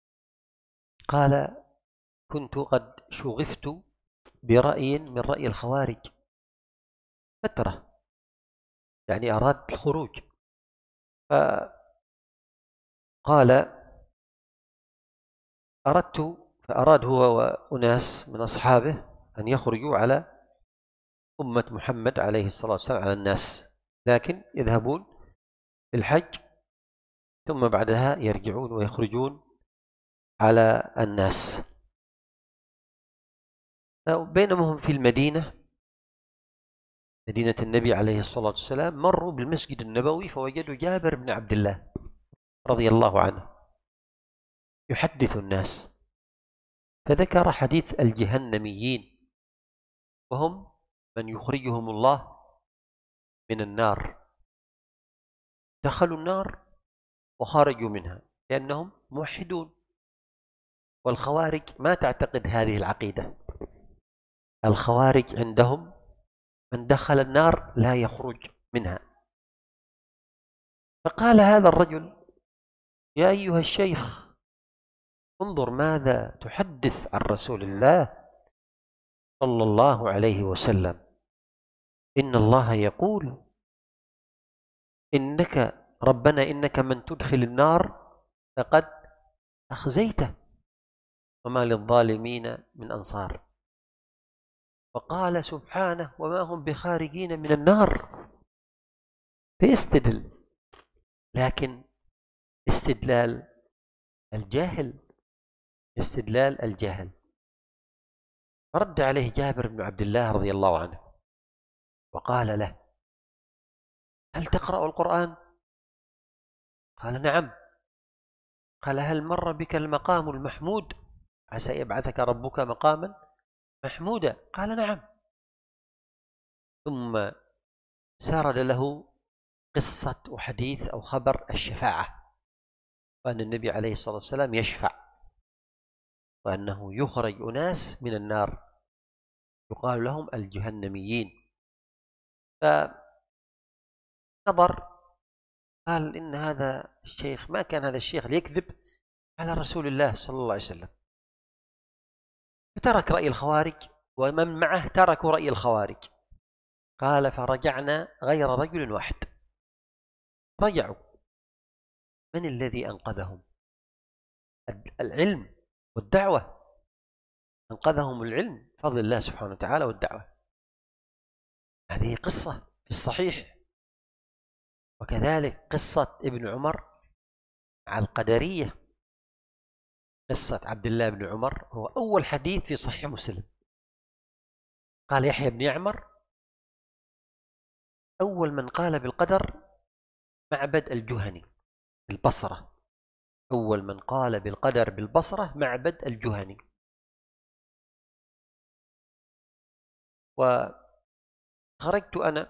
قال: كنت قد شغفت برأي من رأي الخوارج فترة، يعني أراد الخروج، فقال: أردت فأراد هو وأناس من أصحابه أن يخرجوا على أمة محمد عليه الصلاة والسلام، على الناس، لكن يذهبون للحج ثم بعدها يرجعون ويخرجون على الناس. بينما هم في المدينة، مدينة النبي عليه الصلاة والسلام، مروا بالمسجد النبوي فوجدوا جابر بن عبد الله رضي الله عنه يحدث الناس، فذكر حديث الجهنميين، وهم من يخرجهم الله من النار، دخلوا النار وخرجوا منها لأنهم موحدون، والخوارج ما تعتقد هذه العقيدة. الخوارج عندهم من دخل النار لا يخرج منها. فقال هذا الرجل: يا أيها الشيخ، انظر ماذا تحدث عن رسول الله صلى الله عليه وسلم، إن الله يقول: إنك ربنا إنك من تدخل النار فقد أخزيته وما للظالمين من أنصار. وقال سبحانه: وما هم بخارجين من النار. فيستدل، لكن استدلال الجاهل، استدلال الجاهل. فرد عليه جابر بن عبد الله رضي الله عنه وقال له: هل تقرأ القرآن؟ قال: نعم. قال: هل مر بك المقام المحمود؟ عسى يبعثك ربك مقاما محمودا. قال: نعم. ثم سرد له قصة وحديث أو خبر الشفاعة، وأن النبي عليه الصلاة والسلام يشفع، وأنه يخرج أناس من النار يقال لهم الجهنميين. فنظر قال: إن هذا الشيخ ما كان هذا الشيخ ليكذب على رسول الله صلى الله عليه وسلم، فترك رأي الخوارج، ومن معه تركوا رأي الخوارج. قال: فرجعنا غير رجل واحد، رجعوا. من الذي أنقذهم؟ العلم والدعوة، أنقذهم العلم بفضل الله سبحانه وتعالى والدعوة. هذه قصة في الصحيح. وكذلك قصة ابن عمر مع القدرية، قصة عبد الله بن عمر، هو أول حديث في صحيح مسلم. قال يحيى بن يعمر: أول من قال بالقدر معبد الجهني البصرة، أول من قال بالقدر بالبصرة معبد الجهني. وخرجت أنا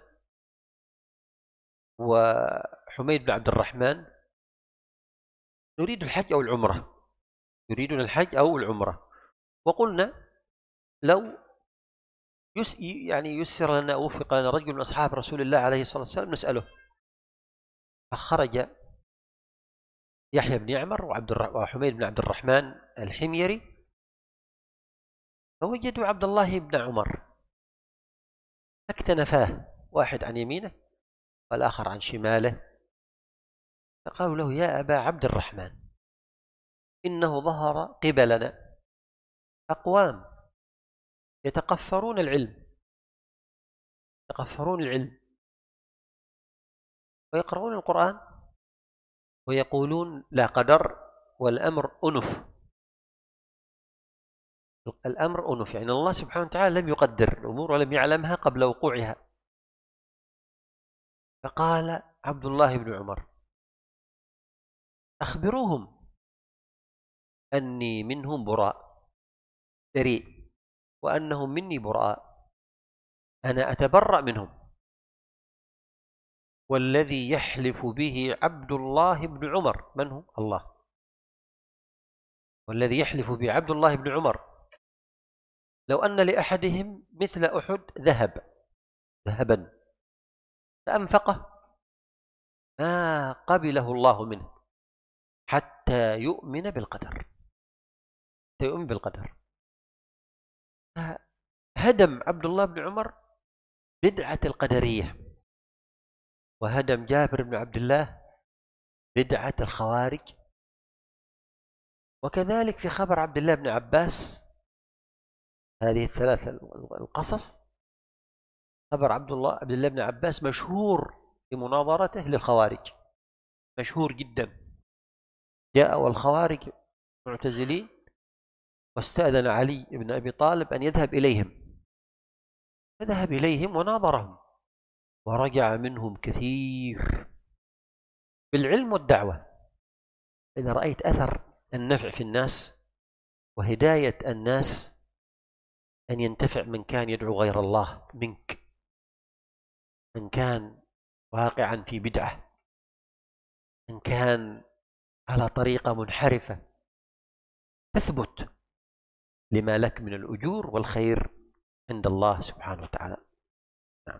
وحميد بن عبد الرحمن نريد الحج أو العمرة، يريدون الحج أو العمرة، وقلنا لو يس يعني يسر لنا أو وفق لنا رجل من أصحاب رسول الله عليه الصلاة والسلام نسأله. فخرج يحيى بن يعمر وعبد الر... وحميد بن عبد الرحمن الحميري، فوجدوا عبد الله بن عمر، فاكتنفاه، واحد عن يمينه والآخر عن شماله، فقالوا له: يا أبا عبد الرحمن، إنه ظهر قبلنا أقوام يتقفرون العلم يتقفرون العلم ويقرؤون القرآن ويقولون لا قدر والأمر أنف، الأمر أنف، يعني الله سبحانه وتعالى لم يقدر الأمور ولم يعلمها قبل وقوعها. فقال عبد الله بن عمر: أخبروهم أني منهم براء، بريء، وأنهم مني براء، أنا أتبرأ منهم. والذي يحلف به عبد الله بن عمر، من هو؟ الله. والذي يحلف به عبد الله بن عمر لو أن لأحدهم مثل أحد ذهب ذهبا فأنفقه ما قبله الله منه حتى يؤمن بالقدر، حتى يؤمن بالقدر. هدم عبد الله بن عمر بدعة القدرية، وهدم جابر بن عبد الله بدعة الخوارج. وكذلك في خبر عبد الله بن عباس، هذه الثلاث القصص، خبر عبد الله عبد الله بن عباس مشهور في مناظرته للخوارج، مشهور جدا. جاء والخوارج معتزلين، واستأذن علي بن أبي طالب أن يذهب إليهم، فذهب إليهم وناظرهم، ورجع منهم كثير بالعلم والدعوة. إذا رأيت أثر النفع في الناس وهداية الناس، أن ينتفع من كان يدعو غير الله منك، من كان واقعا في بدعة، من كان على طريقة منحرفة، تثبت لما لك من الأجور والخير عند الله سبحانه وتعالى. نعم.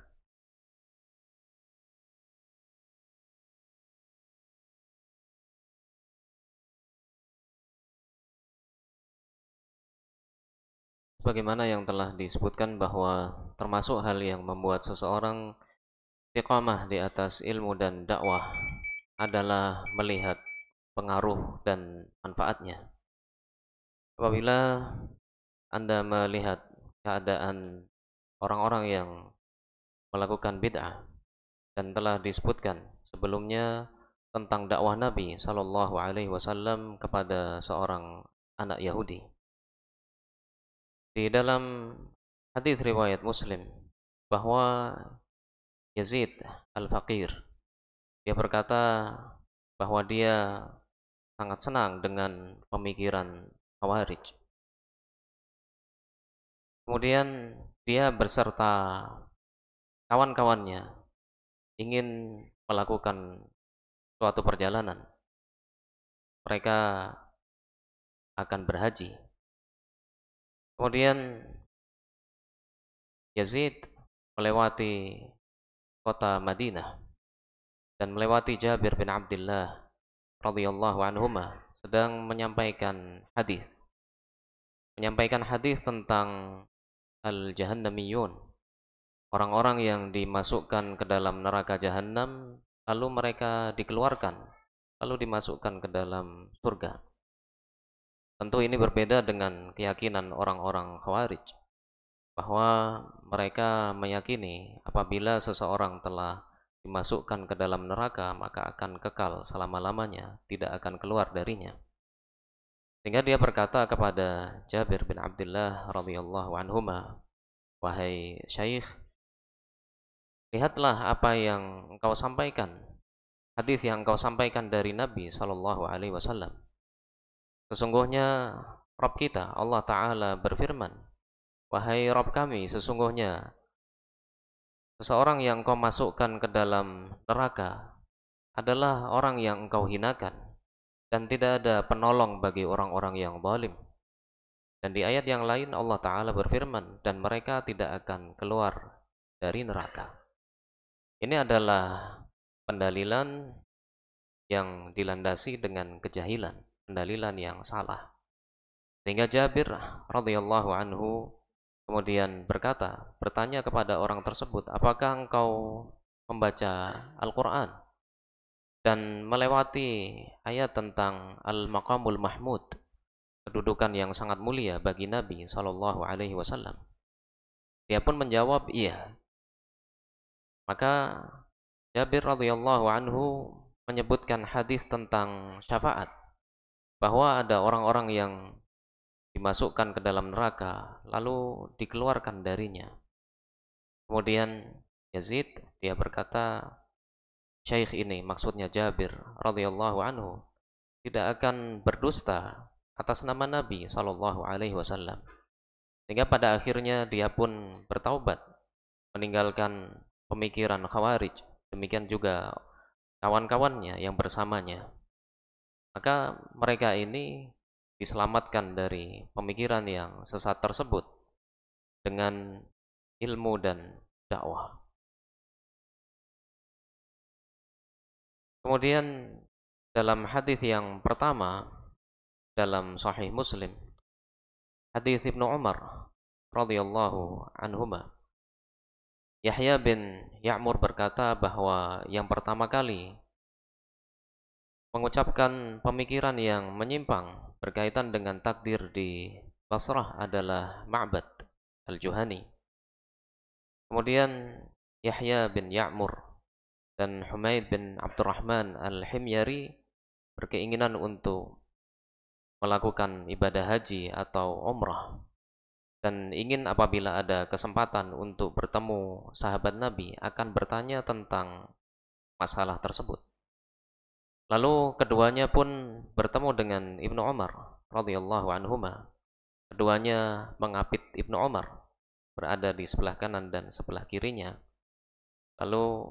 Sebagaimana yang telah disebutkan bahwa termasuk hal yang membuat seseorang istiqamah di atas ilmu dan dakwah adalah melihat pengaruh dan manfaatnya. Apabila Anda melihat keadaan orang-orang yang melakukan bid'ah, dan telah disebutkan sebelumnya tentang dakwah Nabi Shallallahu Alaihi Wasallam kepada seorang anak Yahudi. Di dalam hadis riwayat Muslim bahwa Yazid Al-Faqir, dia berkata bahwa dia sangat senang dengan pemikiran Khawarij. Kemudian dia berserta kawan-kawannya ingin melakukan suatu perjalanan. Mereka akan berhaji. Kemudian Yazid melewati kota Madinah dan melewati Jabir bin Abdullah radhiyallahu anhuma sedang menyampaikan hadis. Menyampaikan hadis tentang al-jahannamiyun, orang-orang yang dimasukkan ke dalam neraka jahanam lalu mereka dikeluarkan lalu dimasukkan ke dalam surga. Tentu ini berbeda dengan keyakinan orang-orang Khawarij, bahwa mereka meyakini apabila seseorang telah dimasukkan ke dalam neraka maka akan kekal selama-lamanya, tidak akan keluar darinya. Sehingga dia berkata kepada Jabir bin Abdullah radhiyallahu anhuma, "Wahai Syekh, lihatlah apa yang engkau sampaikan, hadis yang engkau sampaikan dari Nabi sallallahu alaihi wasallam. Sesungguhnya Rabb kita Allah Ta'ala berfirman, wahai Rabb kami, sesungguhnya seseorang yang engkau masukkan ke dalam neraka adalah orang yang engkau hinakan, dan tidak ada penolong bagi orang-orang yang zalim." Dan di ayat yang lain Allah Ta'ala berfirman, dan mereka tidak akan keluar dari neraka. Ini adalah pendalilan yang dilandasi dengan kejahilan, pendalilan yang salah. Sehingga Jabir radhiyallahu anhu kemudian berkata, bertanya kepada orang tersebut, apakah engkau membaca Al-Quran dan melewati ayat tentang Al-Maqamul Mahmud, kedudukan yang sangat mulia bagi Nabi Shallallahu Alaihi Wasallam? Dia pun menjawab, iya. Maka Jabir radhiyallahu anhu menyebutkan hadis tentang syafaat, bahwa ada orang-orang yang dimasukkan ke dalam neraka, lalu dikeluarkan darinya. Kemudian Yazid, dia berkata, Syekh ini, maksudnya Jabir radhiyallahu anhu, tidak akan berdusta atas nama Nabi Shallallahu Alaihi Wasallam. Sehingga pada akhirnya dia pun bertaubat, meninggalkan pemikiran Khawarij. Demikian juga kawan-kawannya yang bersamanya. Maka mereka ini diselamatkan dari pemikiran yang sesat tersebut dengan ilmu dan dakwah. Kemudian dalam hadis yang pertama dalam Sahih Muslim, hadis Ibnu Umar radhiyallahu anhuma, Yahya bin Ya'mur berkata bahwa yang pertama kali mengucapkan pemikiran yang menyimpang berkaitan dengan takdir di Basrah adalah Ma'bad al-Juhani. Kemudian Yahya bin Ya'mur dan Humaid bin Abdurrahman al-Himyari berkeinginan untuk melakukan ibadah haji atau umrah, dan ingin apabila ada kesempatan untuk bertemu sahabat Nabi akan bertanya tentang masalah tersebut. Lalu keduanya pun bertemu dengan Ibnu Umar radhiyallahu anhuma. Keduanya mengapit Ibnu Umar, berada di sebelah kanan dan sebelah kirinya. Lalu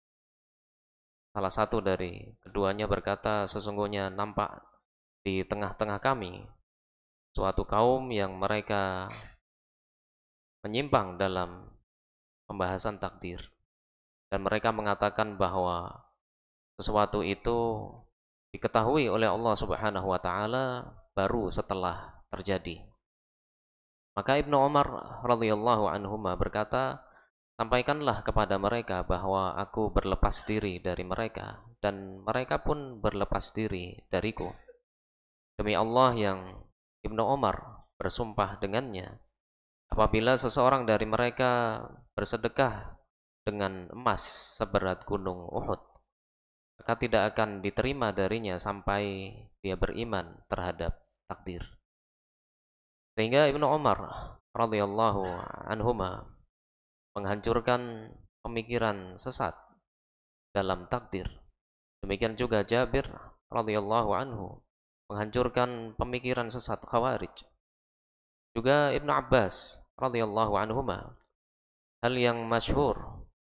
salah satu dari keduanya berkata, sesungguhnya nampak di tengah-tengah kami suatu kaum yang mereka menyimpang dalam pembahasan takdir, dan mereka mengatakan bahwa sesuatu itu diketahui oleh Allah Subhanahu wa taala baru setelah terjadi. Maka Ibnu Umar radhiyallahu anhuma berkata, sampaikanlah kepada mereka bahwa aku berlepas diri dari mereka dan mereka pun berlepas diri dariku. Demi Allah yang Ibnu Umar bersumpah dengannya, apabila seseorang dari mereka bersedekah dengan emas seberat gunung Uhud, maka tidak akan diterima darinya sampai dia beriman terhadap takdir. Sehingga Ibnu Umar radhiyallahu anhuma menghancurkan pemikiran sesat dalam takdir. Demikian juga Jabir radhiyallahu anhu menghancurkan pemikiran sesat Khawarij. Juga Ibnu Abbas radhiyallahu anhuma, hal yang masyhur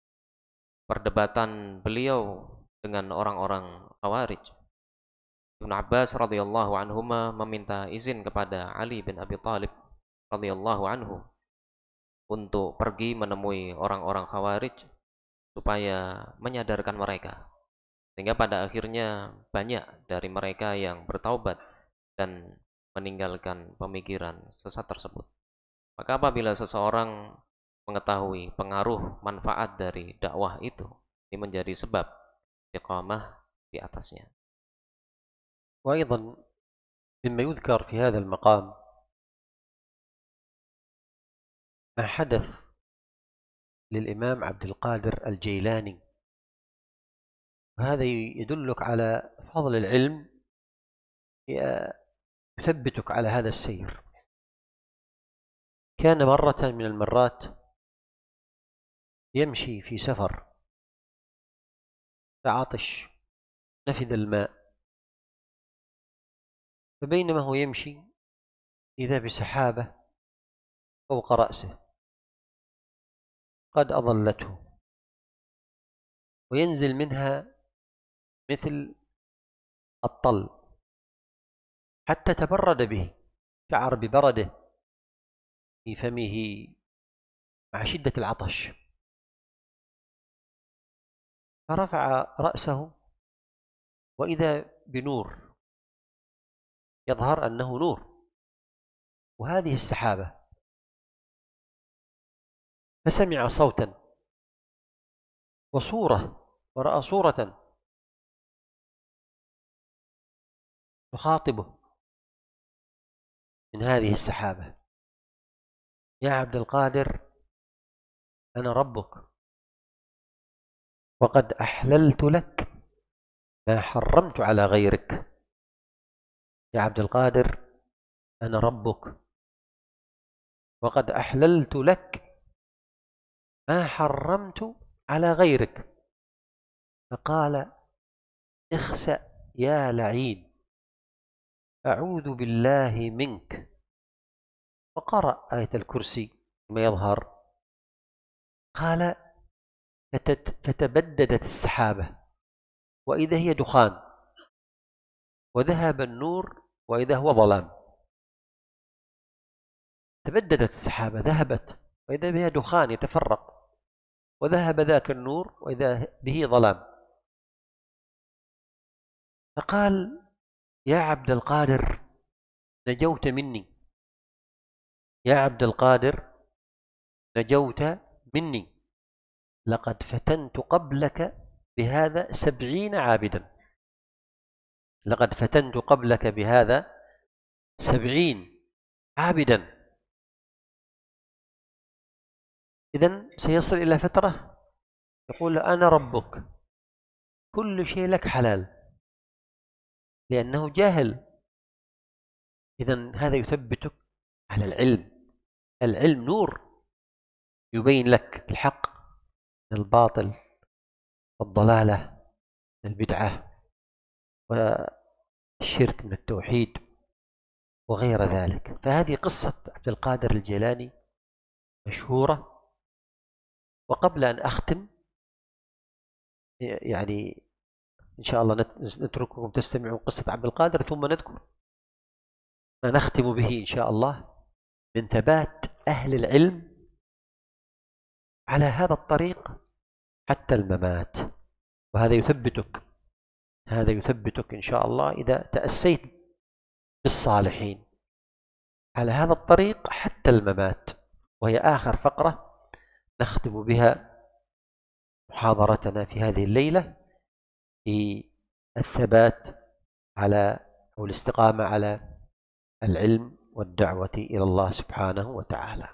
perdebatan beliau dengan orang-orang Khawarij. Ibnu Abbas radhiyallahu anhuma meminta izin kepada Ali bin Abi Thalib radhiyallahu anhu untuk pergi menemui orang-orang Khawarij supaya menyadarkan mereka. Sehingga pada akhirnya banyak dari mereka yang bertaubat dan meninggalkan pemikiran sesat tersebut. Maka apabila seseorang mengetahui pengaruh manfaat dari dakwah itu, ini menjadi sebab istiqamah di atasnya. وأيضا مما يذكر في هذا المقام ما حدث للإمام عبد القادر الجيلاني، وهذا يدلك على فضل العلم، يثبتك على هذا السير. كان مرة من المرات يمشي في سفر فعطش، نفذ الماء، فبينما هو يمشي إذا بسحابة فوق رأسه قد أظلته، وينزل منها مثل الطل حتى تبرد به، شعر ببرده في فمه مع شدة العطش، فرفع رأسه وإذا بنور يظهر أنه نور، وهذه السحابة، فسمع صوتا وصورة، ورأى صورة تخاطبه من هذه السحابة: يا عبد القادر أنا ربك وقد أحللت لك ما حرمت على غيرك. يا عبد القادر أنا ربك وقد أحللت لك ما حرمت على غيرك. فقال اخسأ يا لعين، أعوذ بالله منك. وقرأ آية الكرسي ما يظهر. قال فتبددت السحابة وإذا هي دخان، وذهب النور وإذا هو ظلام. تبددت السحابة، ذهبت، وإذا بها دخان يتفرق، وذهب ذاك النور وإذا به ظلام. فقال يا عبد القادر نجوت مني، يا عبد القادر نجوت مني، لقد فتنت قبلك بهذا سبعين عابدا، لقد فتنت قبلك بهذا سبعين عابدا. إذن سيصل إلى فترة يقول أنا ربك، كل شيء لك حلال، لأنه جاهل. إذن هذا يثبتك على العلم. العلم نور يبين لك الحق من الباطل والضلالة من البدعة والشرك من التوحيد وغير ذلك. فهذه قصة عبد القادر الجيلاني مشهورة. وقبل أن أختم يعني إن شاء الله نترككم تستمعون قصة عبد القادر، ثم نذكر ما نختم به إن شاء الله من ثبات أهل العلم على هذا الطريق حتى الممات. وهذا يثبتك، هذا يثبتك إن شاء الله إذا تأسيت بالصالحين على هذا الطريق حتى الممات. وهي آخر فقرة نختم بها محاضرتنا في هذه الليلة، في الثبات على أو الاستقامة على العلم والدعوة إلى الله سبحانه وتعالى.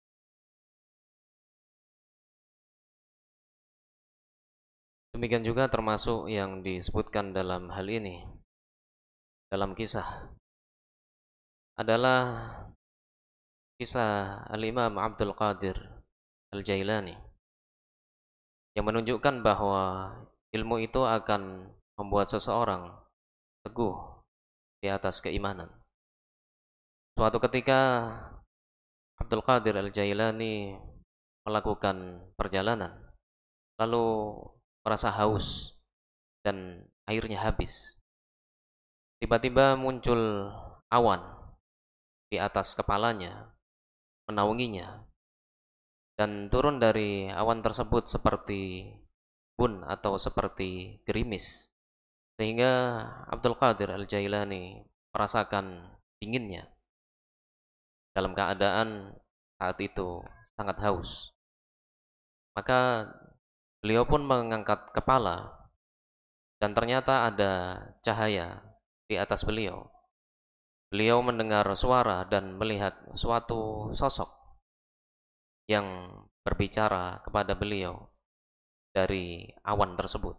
Demikian juga termasuk yang disebutkan dalam hal ini, dalam kisah, adalah kisah Al-Imam Abdul Qadir Al-Jailani, yang menunjukkan bahwa ilmu itu akan membuat seseorang teguh di atas keimanan. Suatu ketika Abdul Qadir Al-Jailani melakukan perjalanan, lalu merasa haus dan airnya habis. Tiba-tiba muncul awan di atas kepalanya, menaunginya, dan turun dari awan tersebut seperti bun atau seperti gerimis, sehingga Abdul Qadir Al-Jailani merasakan dinginnya dalam keadaan saat itu sangat haus. Maka beliau pun mengangkat kepala dan ternyata ada cahaya di atas beliau. Beliau mendengar suara dan melihat suatu sosok yang berbicara kepada beliau dari awan tersebut.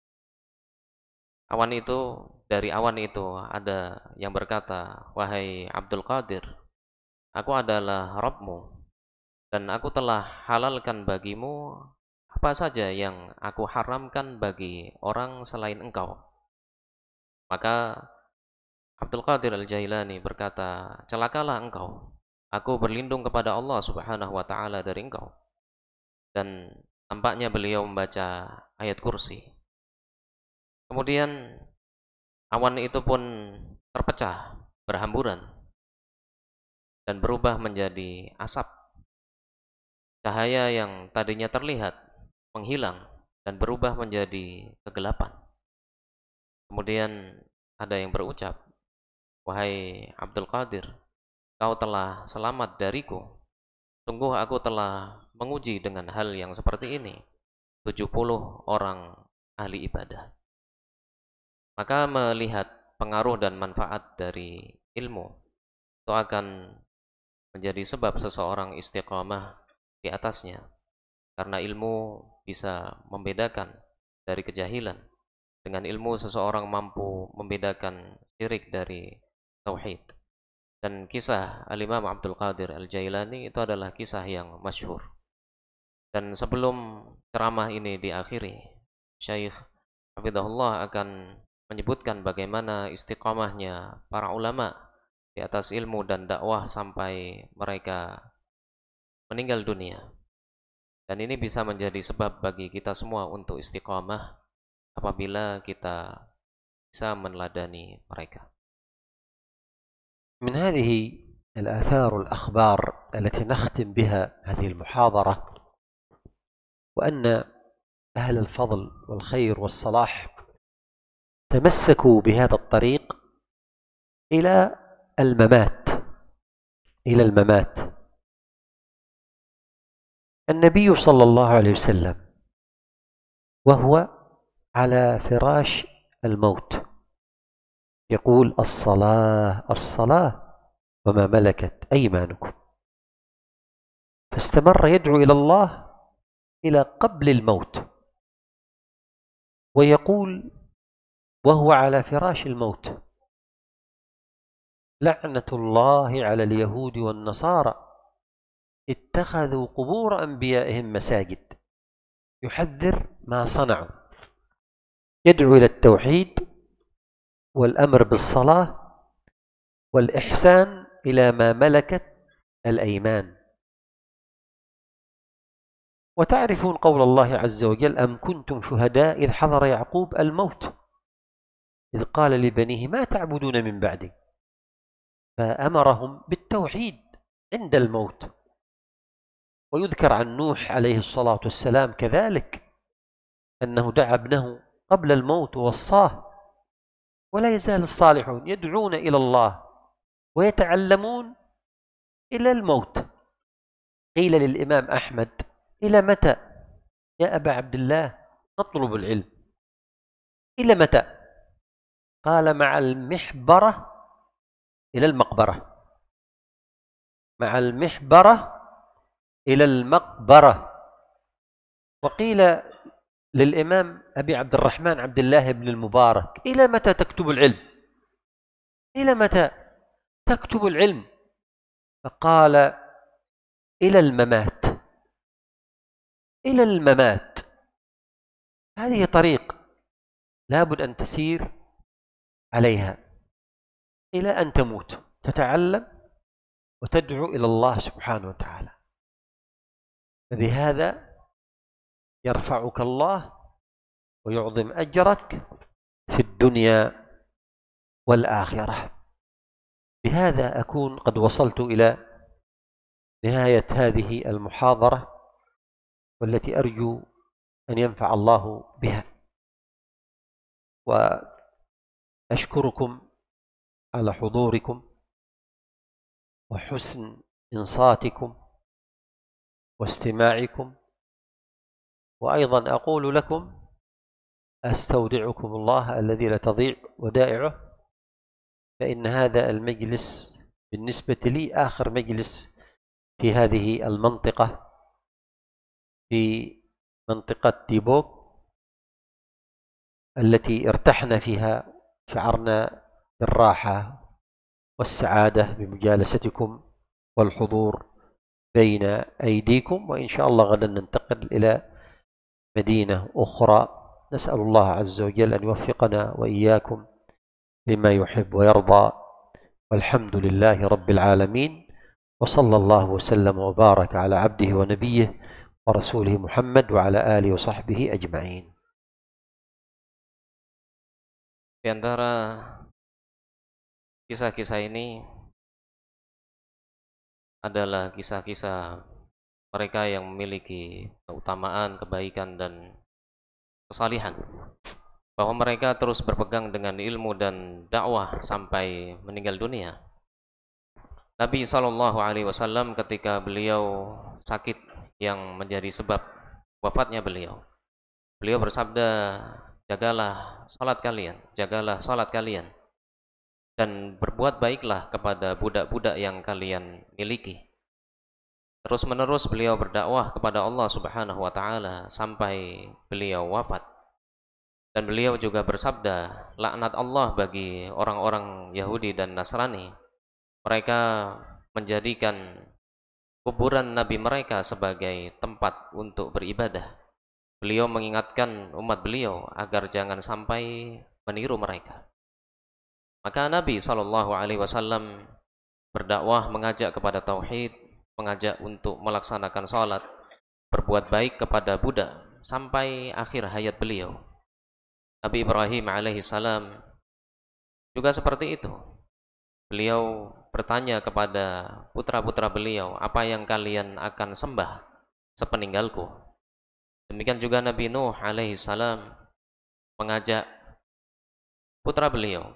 Awan itu, dari awan itu ada yang berkata, "Wahai Abdul Qadir, aku adalah Rabbmu dan aku telah halalkan bagimu apa saja yang aku haramkan bagi orang selain engkau." Maka Abdul Qadir Al-Jailani berkata, "Celakalah engkau, aku berlindung kepada Allah Subhanahu wa ta'ala dari engkau." Dan tampaknya beliau membaca ayat kursi. Kemudian awan itu pun terpecah, berhamburan, dan berubah menjadi asap. Cahaya yang tadinya terlihat menghilang dan berubah menjadi kegelapan. Kemudian ada yang berucap, "Wahai Abdul Qadir, kau telah selamat dariku. Sungguh aku telah menguji dengan hal yang seperti ini tujuh puluh orang ahli ibadah." Maka melihat pengaruh dan manfaat dari ilmu itu akan menjadi sebab seseorang istiqamah di atasnya, karena ilmu bisa membedakan dari kejahilan. Dengan ilmu seseorang mampu membedakan syirik dari tauhid. Dan kisah Al-Imam Abdul Qadir Al-Jailani itu adalah kisah yang masyhur. Dan sebelum ceramah ini diakhiri, Syekh Hafizahullah akan menyebutkan bagaimana istiqamahnya para ulama di atas ilmu dan dakwah sampai mereka meninggal dunia. Dan ini bisa menjadi sebab bagi kita semua untuk istiqamah apabila kita bisa meneladani mereka. من هذه الآثار والأخبار التي نختم بها هذه المحاضرة، وأن أهل الفضل والخير والصلاح تمسكوا بهذا الطريق إلى الممات إلى الممات. النبي صلى الله عليه وسلم وهو على فراش الموت يقول: الصلاة الصلاة وما ملكت أيمانكم. فاستمر يدعو إلى الله إلى قبل الموت، ويقول وهو على فراش الموت: لعنة الله على اليهود والنصارى اتخذوا قبور أنبيائهم مساجد. يحذر ما صنعوا، يدعو إلى التوحيد والأمر بالصلاة والإحسان إلى ما ملكت الأيمان. وتعرفون قول الله عز وجل: أم كنتم شهداء إذ حضر يعقوب الموت إذ قال لبنيه ما تعبدون من بعدي، فأمرهم بالتوحيد عند الموت. ويذكر عن نوح عليه الصلاة والسلام كذلك أنه دعا ابنه قبل الموت ووصاه. ولا يزال الصالحون يدعون إلى الله ويتعلمون إلى الموت. قيل للإمام أحمد: إلى متى يا أبا عبد الله نطلب العلم؟ إلى متى؟ قال: مع المحبرة إلى المقبرة. مع المحبرة إلى المقبرة. وقيل للإمام أبي عبد الرحمن عبد الله بن المبارك: إلى متى تكتب العلم؟ إلى متى تكتب العلم؟ فقال: إلى الممات. إلى الممات. هذه طريق لابد أن تسير عليها إلى أن تموت، تتعلم وتدعو إلى الله سبحانه وتعالى. فبهذا يرفعك الله ويعظم أجرك في الدنيا والآخرة. بهذا أكون قد وصلت إلى نهاية هذه المحاضرة، والتي أرجو أن ينفع الله بها. وأشكركم على حضوركم وحسن إنصاتكم واستماعكم. وأيضا أقول لكم: أستودعكم الله الذي لا تضيع ودائعه، فإن هذا المجلس بالنسبة لي آخر مجلس في هذه المنطقة، في منطقة تيبوك التي ارتحنا فيها، شعرنا بالراحة والسعادة بمجالستكم والحضور بين أيديكم. وإن شاء الله غدا ننتقل إلى مدينة أخرى. نسأل الله عز وجل أن يوفقنا وإياكم لما يحب ويرضى، والحمد لله رب العالمين. وصلى الله وسلم وبارك على عبده ونبيه ورسوله محمد وعلى آله وصحبه أجمعين. Di antara kisah-kisah ini adalah kisah-kisah mereka yang memiliki keutamaan, kebaikan, dan kesalihan, bahwa mereka terus berpegang dengan ilmu dan dakwah sampai meninggal dunia. Nabi shallallahu alaihi wasallam ketika beliau sakit yang menjadi sebab wafatnya beliau, beliau bersabda, jagalah salat kalian, jagalah salat kalian, dan berbuat baiklah kepada budak-budak yang kalian miliki. Terus menerus beliau berdakwah kepada Allah Subhanahu wa taala sampai beliau wafat. Dan beliau juga bersabda, laknat Allah bagi orang-orang Yahudi dan Nasrani mereka menjadikan kuburan nabi mereka sebagai tempat untuk beribadah. Beliau mengingatkan umat beliau agar jangan sampai meniru mereka. Maka Nabi shallallahu alaihi wasallam berdakwah, mengajak kepada tauhid, mengajak untuk melaksanakan salat, berbuat baik kepada Buddha sampai akhir hayat beliau. Nabi Ibrahim alaihi salam juga seperti itu. Beliau bertanya kepada putra-putra beliau, apa yang kalian akan sembah sepeninggalku? Demikian juga Nabi Nuh alaihi salam mengajak putra beliau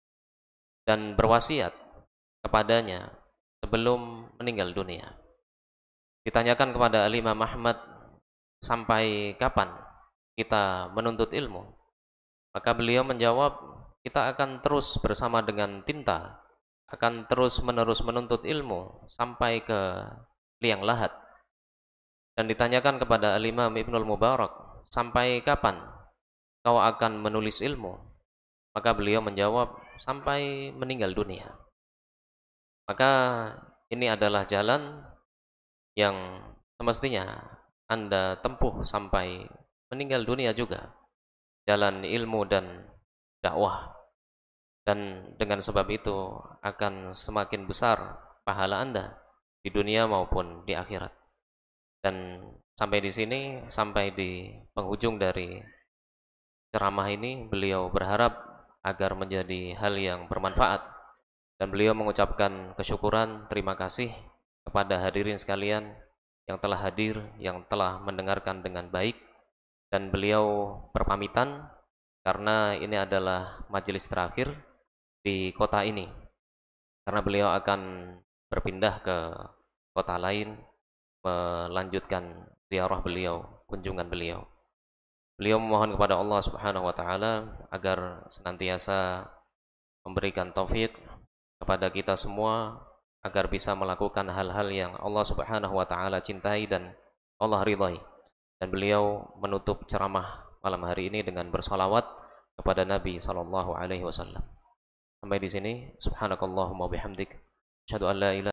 dan berwasiat kepadanya sebelum meninggal dunia. Ditanyakan kepada Al-Imam Ahmad, sampai kapan kita menuntut ilmu? Maka beliau menjawab, kita akan terus bersama dengan tinta, akan terus menerus menuntut ilmu sampai ke liang lahat. Dan ditanyakan kepada Al-Imam Ibnul Mubarak, sampai kapan kau akan menulis ilmu? Maka beliau menjawab, sampai meninggal dunia. Maka ini adalah jalan yang semestinya Anda tempuh sampai meninggal dunia juga, jalan ilmu dan dakwah. Dan dengan sebab itu akan semakin besar pahala Anda di dunia maupun di akhirat. Dan sampai di sini, sampai di penghujung dari ceramah ini, beliau berharap agar menjadi hal yang bermanfaat. Dan beliau mengucapkan kesyukuran, terima kasih kepada hadirin sekalian yang telah hadir, yang telah mendengarkan dengan baik. Dan beliau berpamitan karena ini adalah majelis terakhir di kota ini, karena beliau akan berpindah ke kota lain, melanjutkan ziarah beliau, kunjungan beliau. Beliau memohon kepada Allah Subhanahu wa taala agar senantiasa memberikan taufik kepada kita semua agar bisa melakukan hal-hal yang Allah Subhanahu wa taala cintai dan Allah ridhai. Dan beliau menutup ceramah malam hari ini dengan bersalawat kepada Nabi sallallahu alaihi wasallam. Sampai di sini, subhanakallahumma bihamdik, asyhadu an la ilaha